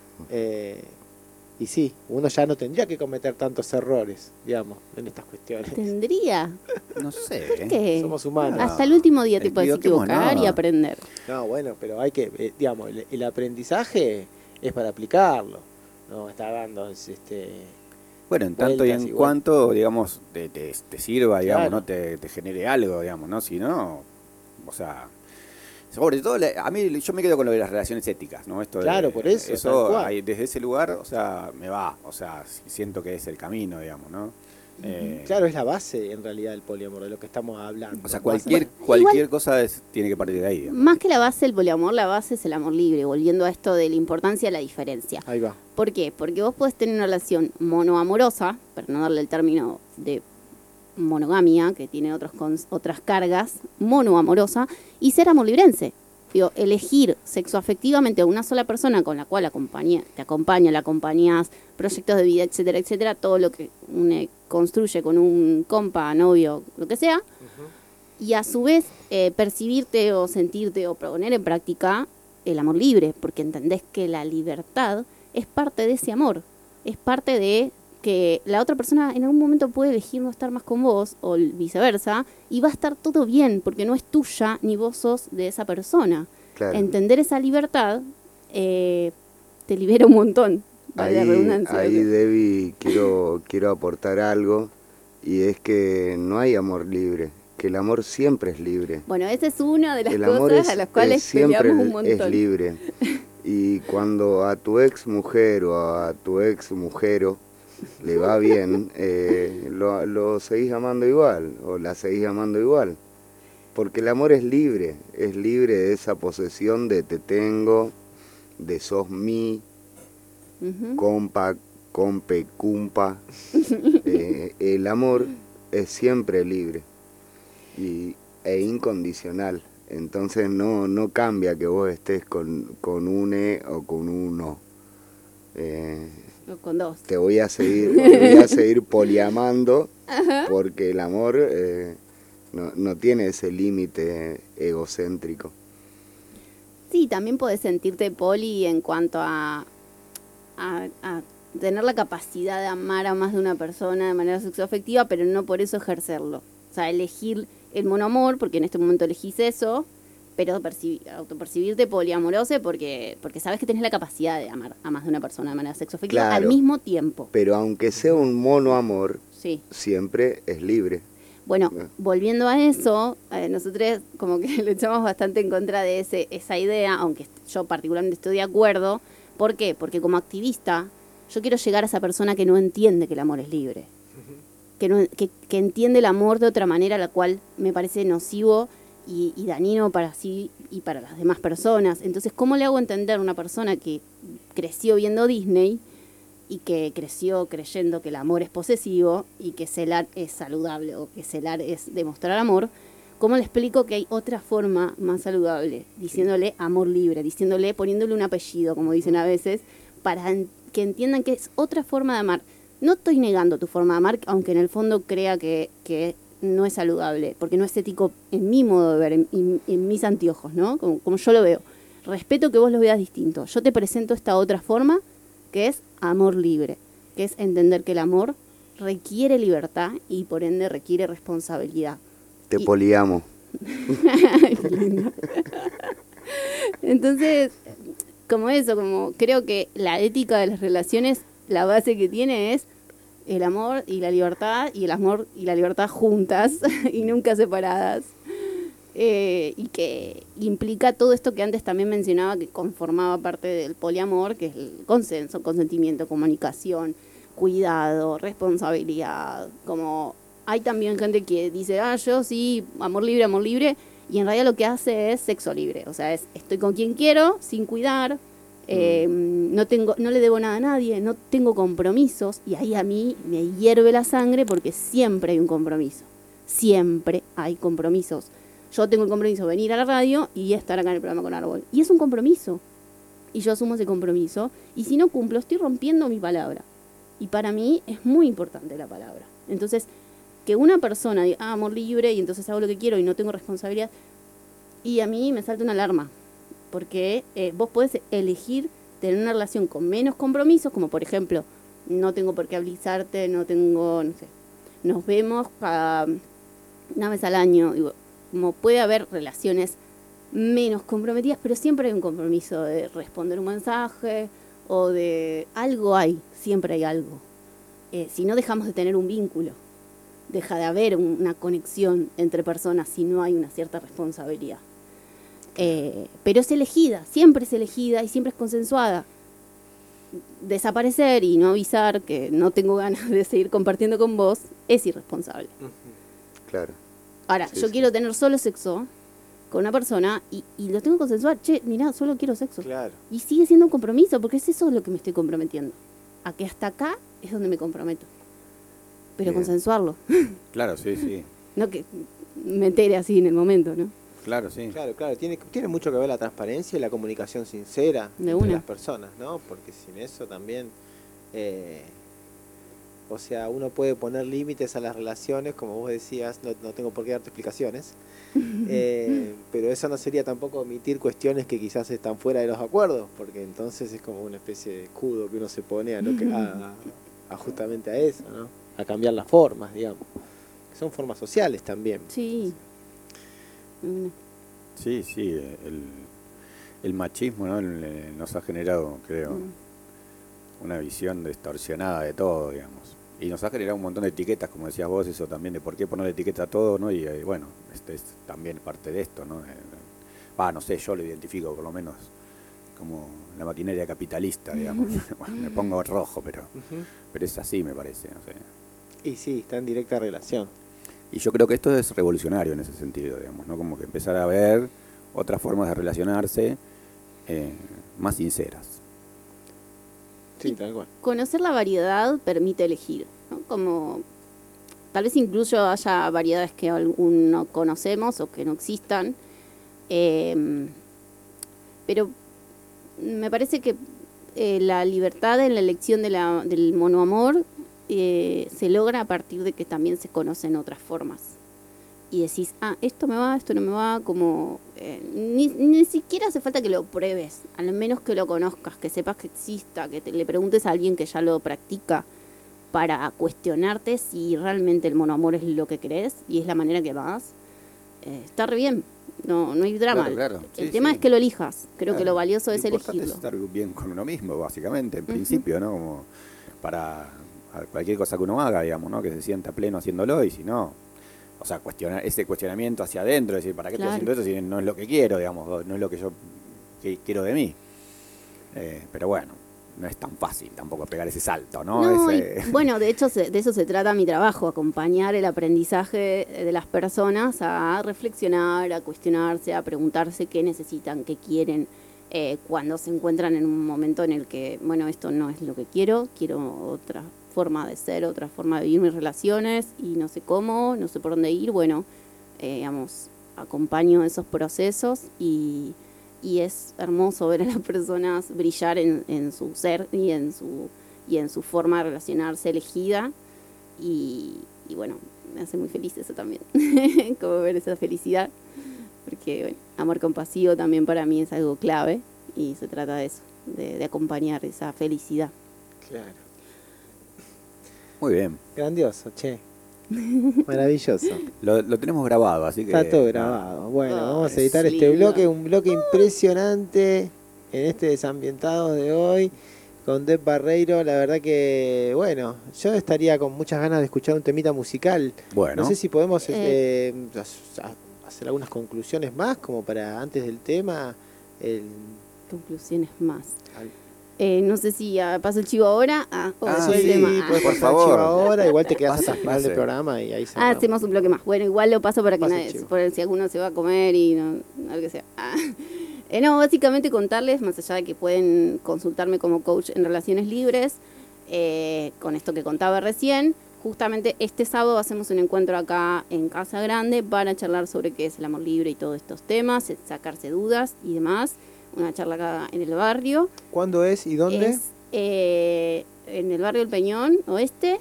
Y sí, uno ya no tendría que cometer tantos errores, digamos, en estas cuestiones. ¿Tendría? No sé. ¿Por qué? Somos humanos. Hasta el último día te puedes equivocar y aprender. No, bueno, pero hay que, digamos, el aprendizaje es para aplicarlo. No está dando bueno, en tanto y en cuanto, digamos, te sirva, digamos, claro. ¿no? Te genere algo, digamos, ¿no? Si no, o sea... Sobre todo, a mí yo me quedo con lo de las relaciones éticas, ¿no? Esto claro, por eso. Eso, desde ese lugar, o sea, me va, o sea, siento que es el camino, digamos, ¿no? Claro, es la base, en realidad, del poliamor, de lo que estamos hablando. O sea, cualquier cosa tiene que partir de ahí, digamos. Más que la base del poliamor, la base es el amor libre, volviendo a esto de la importancia de la diferencia. Ahí va. ¿Por qué? Porque vos podés tener una relación monoamorosa, para no darle el término de monogamia, que tiene otras cargas, monoamorosa, y ser amorlibrense. Digo, elegir sexoafectivamente a una sola persona con la cual te acompaña, la acompañás, proyectos de vida, etcétera, etcétera, todo lo que uno construye con un compa, novio, lo que sea, y a su vez percibirte o sentirte o poner en práctica el amor libre, porque entendés que la libertad es parte de ese amor, es parte de que la otra persona en algún momento puede elegir no estar más con vos o viceversa y va a estar todo bien porque no es tuya ni vos sos de esa persona. Claro. Entender esa libertad te libera un montón. Ahí Debbie, quiero aportar algo y es que no hay amor libre, que el amor siempre es libre. Bueno, esa es una de las cosas a las cuales peleamos un montón. Es libre. Y cuando a tu ex mujer o a tu ex mujero le va bien, lo seguís amando igual, o la seguís amando igual. Porque el amor es libre de esa posesión de te tengo, de sos mí, compa, compe, cumpa, el amor es siempre libre e incondicional. Entonces no cambia que vos estés con un o con un no. O con dos. Te voy a seguir poliamando. Ajá. Porque el amor no tiene ese límite egocéntrico. Sí, también podés sentirte poli en cuanto a tener la capacidad de amar a más de una persona de manera sexoafectiva, pero no por eso ejercerlo. O sea, elegir el monoamor, porque en este momento elegís eso, pero autopercibirte poliamoroso porque sabes que tenés la capacidad de amar a más de una persona de manera sexoafectiva, claro, al mismo tiempo. Pero aunque sea un monoamor, sí, siempre es libre. Bueno, volviendo a eso, nosotros como que le echamos bastante en contra de esa idea, aunque yo particularmente estoy de acuerdo. ¿Por qué? Porque como activista yo quiero llegar a esa persona que no entiende que el amor es libre, que entiende el amor de otra manera, la cual me parece nocivo y dañino para sí y para las demás personas. Entonces, ¿cómo le hago entender a una persona que creció viendo Disney y que creció creyendo que el amor es posesivo y que celar es saludable o que celar es demostrar amor? ¿Cómo le explico que hay otra forma más saludable? Diciéndole amor libre, poniéndole un apellido, como dicen a veces, para que entiendan que es otra forma de amar. No estoy negando tu forma de amar, aunque en el fondo crea que no es saludable, porque no es ético en mi modo de ver, en mis anteojos, ¿no? Como yo lo veo. Respeto que vos lo veas distinto. Yo te presento esta otra forma, que es amor libre, que es entender que el amor requiere libertad y por ende requiere responsabilidad. Te poliamo. Qué lindo. Entonces, como creo que la ética de las relaciones, la base que tiene es el amor y la libertad, y el amor y la libertad juntas y nunca separadas. Y que implica todo esto que antes también mencionaba, que conformaba parte del poliamor, que es el consenso, consentimiento, comunicación, cuidado, responsabilidad. Como hay también gente que dice, yo sí, amor libre, y en realidad lo que hace es sexo libre. O sea, estoy con quien quiero, sin cuidar, no le debo nada a nadie, no tengo compromisos, y ahí a mí me hierve la sangre porque siempre hay un compromiso. Siempre hay compromisos. Yo tengo el compromiso de venir a la radio y estar acá en el programa con Árbol. Y es un compromiso. Y yo asumo ese compromiso. Y si no cumplo, estoy rompiendo mi palabra. Y para mí es muy importante la palabra. Entonces, que una persona diga, amor libre, y entonces hago lo que quiero y no tengo responsabilidad, y a mí me salta una alarma. Porque vos podés elegir tener una relación con menos compromisos, como por ejemplo, no tengo por qué avisarte, no sé, nos vemos cada una vez al año. Digo, como puede haber relaciones menos comprometidas, pero siempre hay un compromiso de responder un mensaje o de algo siempre hay algo. Si no, dejamos de tener un vínculo, deja de haber una conexión entre personas si no hay una cierta responsabilidad. Pero es elegida, siempre es elegida y siempre es consensuada. Desaparecer y no avisar que no tengo ganas de seguir compartiendo con vos es irresponsable. Claro. Ahora, yo quiero tener solo sexo con una persona y lo tengo que consensuar. Mirá, solo quiero sexo. Claro. Y sigue siendo un compromiso, porque es eso lo que me estoy comprometiendo. A que hasta acá es donde me comprometo. Pero bien, consensuarlo. Claro, sí. No que me entere así en el momento, ¿no? Claro, sí. Claro. Tiene mucho que ver la transparencia y la comunicación sincera entre las personas, ¿no? Porque sin eso también... O sea, uno puede poner límites a las relaciones, como vos decías, no tengo por qué darte explicaciones, pero eso no sería tampoco omitir cuestiones que quizás están fuera de los acuerdos, porque entonces es como una especie de escudo que uno se pone a justamente a eso, ¿no? A cambiar las formas, digamos. Que son formas sociales también. Sí. Sí, el machismo, ¿no? Nos ha generado, creo, una visión distorsionada de todo, digamos. Y nos ha generado un montón de etiquetas, como decías vos, eso también de por qué poner etiqueta a todo, ¿no? Y bueno, este es también parte de esto, ¿no? No sé, yo lo identifico por lo menos como la maquinaria capitalista, digamos. Bueno, me pongo rojo, pero es así, me parece, no sé. Y sí, está en directa relación. Y yo creo que esto es revolucionario en ese sentido, digamos, ¿no? Como que empezar a ver otras formas de relacionarse más sinceras. Sí, tal cual. Conocer la variedad permite elegir, ¿no? Como tal vez incluso haya variedades que aún no conocemos o que no existan, pero me parece que la libertad en la elección del monoamor se logra a partir de que también se conocen otras formas. Y decís, esto me va, esto no me va, como ni siquiera hace falta que lo pruebes, al menos que lo conozcas, que sepas que exista, que le preguntes a alguien que ya lo practica para cuestionarte si realmente el monoamor es lo que crees y es la manera que vas. Está re bien, no hay drama. Claro. El tema es que lo elijas, creo que lo valioso es elegirlo. Lo importante es estar bien con uno mismo, básicamente, en principio, ¿no? Como para cualquier cosa que uno haga, digamos, ¿no? Que se sienta pleno haciéndolo y si no... O sea, ese cuestionamiento hacia adentro, decir, ¿para qué estoy haciendo eso si no es lo que quiero, digamos, no es lo que yo quiero de mí? Pero bueno, no es tan fácil tampoco pegar ese salto, ¿no? Bueno, de hecho, de eso se trata mi trabajo, acompañar el aprendizaje de las personas a reflexionar, a cuestionarse, a preguntarse qué necesitan, qué quieren, cuando se encuentran en un momento en el que, bueno, esto no es lo que quiero otra forma de ser, otra forma de vivir mis relaciones y no sé cómo, no sé por dónde ir. Bueno, acompaño esos procesos y es hermoso ver a las personas brillar en su ser y en su forma de relacionarse elegida y bueno, me hace muy feliz eso también, como ver esa felicidad, porque bueno, amor compasivo también para mí es algo clave y se trata de eso, de acompañar esa felicidad. Claro. Muy bien. Grandioso, che. Maravilloso. Lo tenemos grabado, así que... Está todo grabado. Bueno, vamos a editar este bloque, un bloque impresionante en este Desambientados de hoy con Deb Barreiro. La verdad que, bueno, yo estaría con muchas ganas de escuchar un temita musical. Bueno. No sé si podemos hacer algunas conclusiones más, como para antes del tema. Conclusiones más. No sé si paso el chivo ahora sí, el tema. Por favor. Ahora, igual te quedas hasta el final del programa y ahí hacemos un bloque más. Bueno, igual lo paso para que por si alguno se va a comer y no, algo que sea. No, básicamente contarles, más allá de que pueden consultarme como coach en relaciones libres, con esto que contaba recién, justamente este sábado hacemos un encuentro acá en Casa Grande para charlar sobre qué es el amor libre y todos estos temas, sacarse dudas y demás. Una charla acá en el barrio. ¿Cuándo es y dónde? Es en el barrio del Peñón Oeste,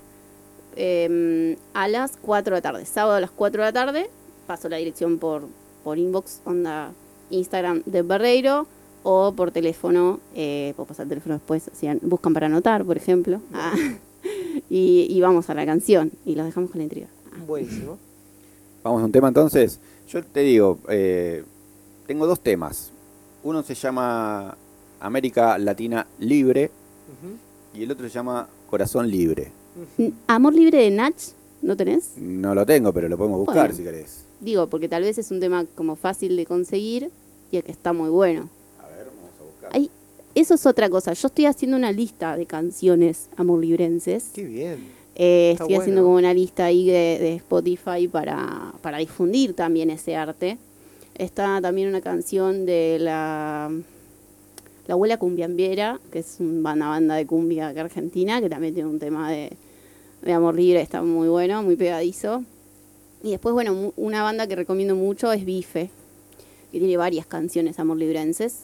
a las 4 de la tarde. Sábado a las 4 de la tarde. Paso la dirección por inbox, onda Instagram de Barreiro, o por teléfono. Puedo pasar el teléfono después, si buscan para anotar, por ejemplo. Y vamos a la canción y los dejamos con la intriga. Buenísimo. Vamos a un tema entonces. Yo te digo, tengo dos temas. Uno se llama América Latina Libre y el otro se llama Corazón Libre. ¿Amor libre de Nach no tenés? No lo tengo, pero lo podemos buscar, bueno, si querés. Digo, porque tal vez es un tema como fácil de conseguir y el que está muy bueno. A ver, vamos a buscar. Eso es otra cosa. Yo estoy haciendo una lista de canciones amorlibrenses. Qué bien. Estoy haciendo como una lista ahí de Spotify para difundir también ese arte. Está también una canción de la abuela cumbiambiera, que es una banda de cumbia acá argentina, que también tiene un tema de amor libre, está muy bueno, muy pegadizo. Y después, bueno, una banda que recomiendo mucho es Bife, que tiene varias canciones amorlibrenses.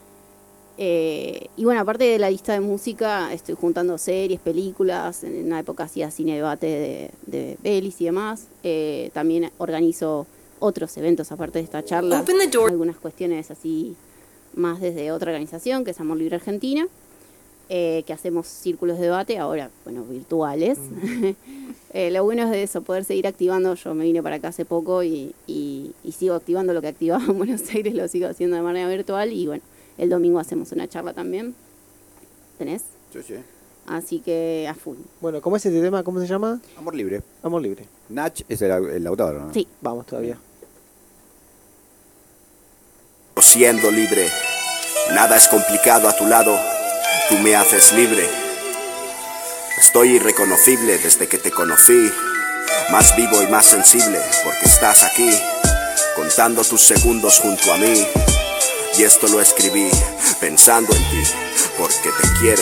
Y bueno, aparte de la lista de música, estoy juntando series, películas. En una época hacía cine debate de pelis y demás. También organizo otros eventos aparte de esta charla, algunas cuestiones así más desde otra organización que es Amor Libre Argentina, que hacemos círculos de debate ahora, bueno, virtuales. Lo bueno es de eso, poder seguir activando. Yo me vine para acá hace poco y sigo activando lo que activaba en Buenos Aires, lo sigo haciendo de manera virtual y bueno, el domingo hacemos una charla también. ¿Tenés? Sí. Así que a full. Bueno, ¿cómo es este tema? ¿Cómo se llama? Amor Libre. Amor Libre. Nach es el autor, ¿no? Sí. Vamos todavía. Siendo libre, nada es complicado a tu lado, tú me haces libre. Estoy irreconocible desde que te conocí, más vivo y más sensible porque estás aquí, contando tus segundos junto a mí. Y esto lo escribí pensando en ti, porque te quiero.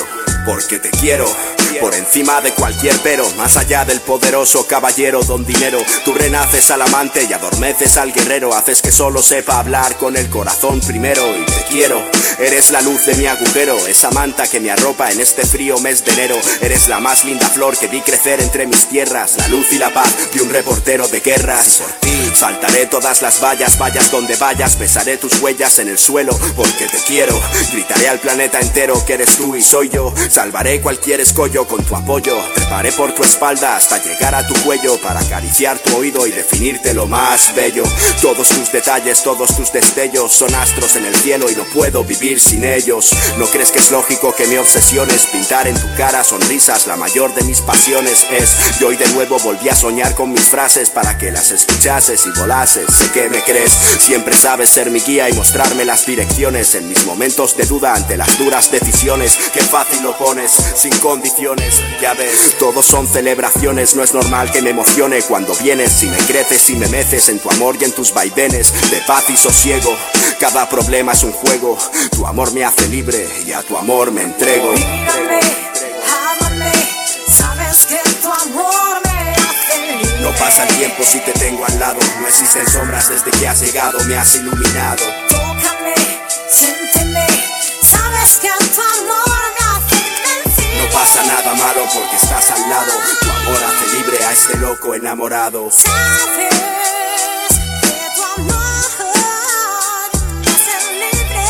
porque te quiero. Por encima de cualquier pero, más allá del poderoso caballero don dinero. Tú renaces al amante y adormeces al guerrero. Haces que solo sepa hablar con el corazón primero. Y te quiero, eres la luz de mi agujero, esa manta que me arropa en este frío mes de enero. Eres la más linda flor que vi crecer entre mis tierras, la luz y la paz de un reportero de guerras. Y por ti saltaré todas las vallas, vayas donde vayas, besaré tus huellas en el suelo, porque te quiero. Gritaré al planeta entero que eres tú y soy yo. Salvaré cualquier escollo con tu apoyo. Treparé por tu espalda hasta llegar a tu cuello, para acariciar tu oído y definirte lo más bello. Todos tus detalles, todos tus destellos son astros en el cielo y no puedo vivir sin ellos. ¿No crees que es lógico que mi obsesión es pintar en tu cara sonrisas? La mayor de mis pasiones es. Yo hoy de nuevo volví a soñar con mis frases para que las escuchases y volases. Sé que me crees, siempre sabes ser mi guía y mostrarme las direcciones en mis momentos de duda ante las duras decisiones. Qué fácil lo pones, sin condiciones. Ya ves, todos son celebraciones. No es normal que me emocione cuando vienes. Si me creces y me meces en tu amor y en tus vaivenes de paz y sosiego. Cada problema es un juego. Tu amor me hace libre y a tu amor me entrego. Mírame, háblame, sabes que tu amor me hace libre. No pasa el tiempo si te tengo al lado. No existen sombras desde que has llegado, me has iluminado. Tócame, siénteme, sabes que tu amor me hace invencible. No pasa nada malo porque estás al lado. Tu amor hace libre a este loco enamorado. Sabes que tu amor me hace libre.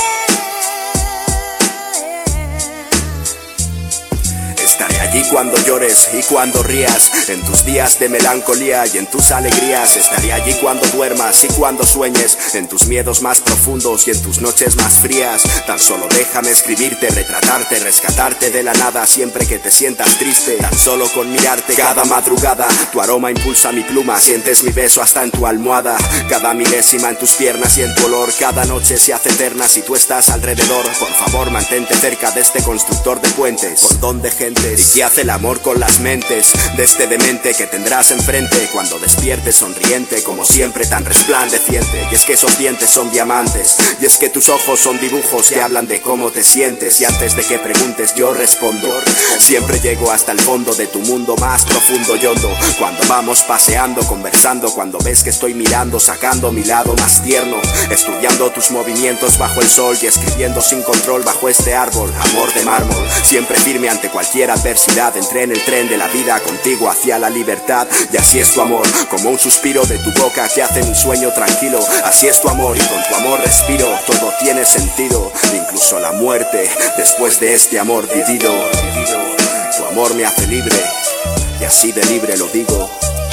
Estaré allí cuando llores y cuando rías, en tus días de melancolía y en tus alegrías. Estaré allí cuando duermas y cuando sueñes, en tus miedos más profundos y en tus noches más frías. Tan solo déjame escribirte, retratarte, rescatarte de la nada siempre que te sientas triste. Tan solo con mirarte cada madrugada, tu aroma impulsa mi pluma, sientes mi beso hasta en tu almohada. Cada milésima en tus piernas y en tu olor, cada noche se hace eterna si tú estás alrededor. Por favor mantente cerca de este constructor de puentes, cordón de gentes, y que hace el amor con las mentes de este demente que tendrás enfrente cuando despiertes sonriente, como siempre tan resplandeciente. Y es que esos dientes son diamantes, y es que tus ojos son dibujos que hablan de cómo te sientes. Y antes de que preguntes yo respondo, siempre llego hasta el fondo de tu mundo más profundo y hondo. Cuando vamos paseando, conversando, cuando ves que estoy mirando, sacando mi lado más tierno, estudiando tus movimientos bajo el sol y escribiendo sin control bajo este árbol. Amor de mármol, siempre firme ante cualquier adversidad. Entré en el tren de la vida contigo hacia la libertad. Y así es tu amor, como un suspiro de tu boca que hace mi sueño tranquilo. Así es tu amor y con tu amor respiro. Todo tiene sentido, incluso la muerte después de este amor vivido. Tu amor me hace libre y así de libre lo digo.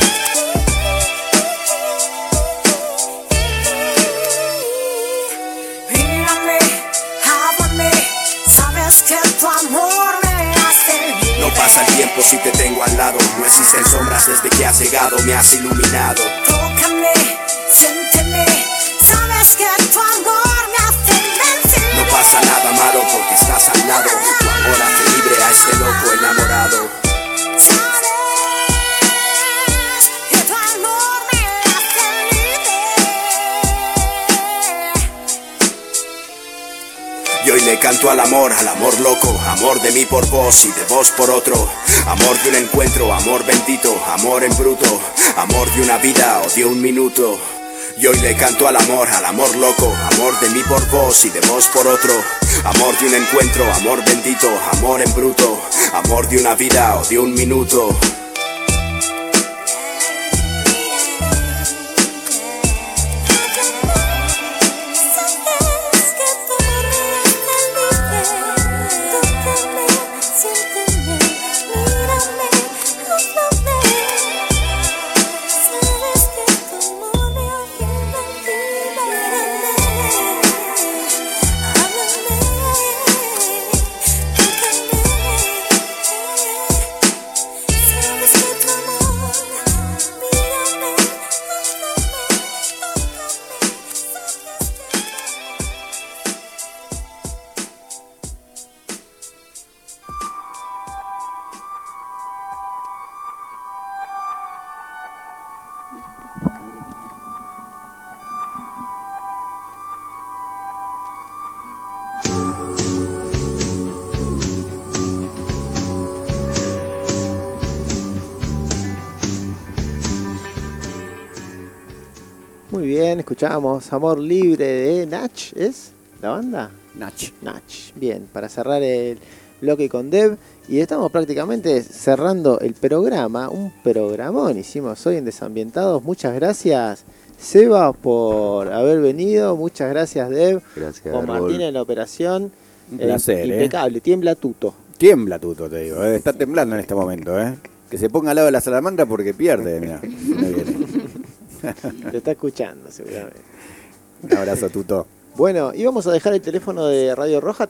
Mírame, háblame, sabes que tu amor me hace libre. No pasa el tiempo si te tengo al lado. No existen sombras desde que has llegado, me has iluminado. Tócame, siénteme, sabes que tu amor me hace invencible. No pasa nada malo porque estás al lado. Tu amor hace libre a este loco enamorado. Sabes que tu amor me hace libre. Y hoy le canto al amor loco. Amor de mí por vos y de vos por otro. Amor de un encuentro, amor bendito, amor en bruto. Amor de una vida o de un minuto. Y hoy le canto al amor loco. Amor de mí por vos y de vos por otro. Amor de un encuentro, amor bendito, amor en bruto. Amor de una vida o de un minuto. bien, escuchábamos Amor Libre de Nach, ¿es la banda? Nach. Bien, para cerrar el bloque con Deb. Y estamos prácticamente cerrando el programa, un programón hicimos hoy en Desambientados. Muchas gracias, Seba, por haber venido. Muchas gracias, Deb. Gracias, con Martín en la operación. Un placer, impecable, tiembla Tuto. Tiembla Tuto, te digo, está temblando en este momento, Que se ponga al lado de la salamandra porque pierde, mira. Lo está escuchando, seguramente. Un abrazo, Tuto. Bueno, y vamos a dejar el teléfono de Radio Roja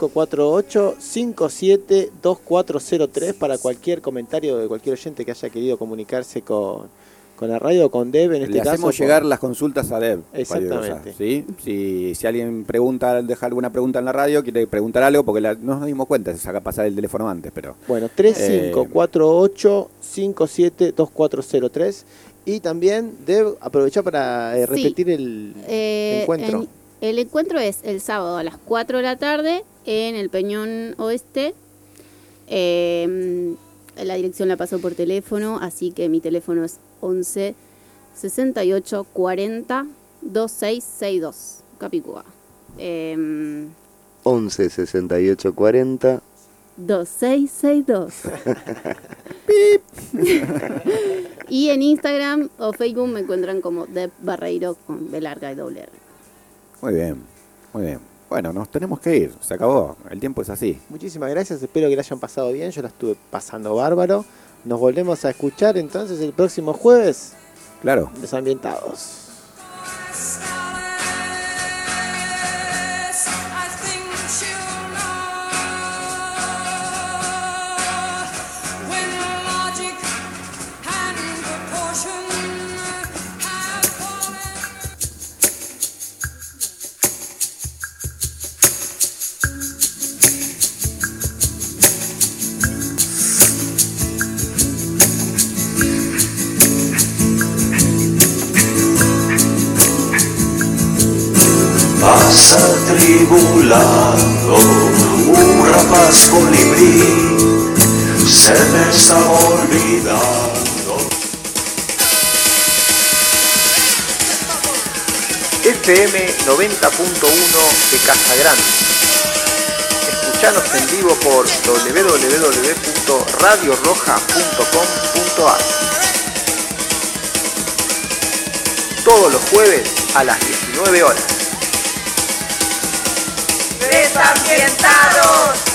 3548-572403 para cualquier comentario de cualquier oyente que haya querido comunicarse con la radio o con Deb en este caso. Le hacemos llegar las consultas a Deb. Exactamente. ¿Sí? Si alguien pregunta, deja alguna pregunta en la radio, quiere preguntar algo, porque no nos dimos cuenta, se saca pasar el teléfono antes, pero... Bueno, 3548-572403. Y también Deb, aprovechar para repetir el encuentro. El encuentro es el sábado a las 4 de la tarde en el Peñón Oeste. La dirección la pasó por teléfono, así que mi teléfono es 11 68 40 2662, Capicúa. 11 68 40 2662. ¡Pip! Y en Instagram o Facebook me encuentran como Deb Barreiro con B larga y doble R. Muy bien, muy bien. Bueno, nos tenemos que ir, se acabó, el tiempo es así. Muchísimas gracias, espero que la hayan pasado bien, yo la estuve pasando bárbaro. Nos volvemos a escuchar entonces el próximo jueves. Claro. Desambientados. Pasa tribulando un rapaz colibrí, se me está olvidando. FM 90.1 de Casa Grande. Escuchanos en vivo por www.radioroja.com.ar. Todos los jueves a las 19 horas. Desambientados.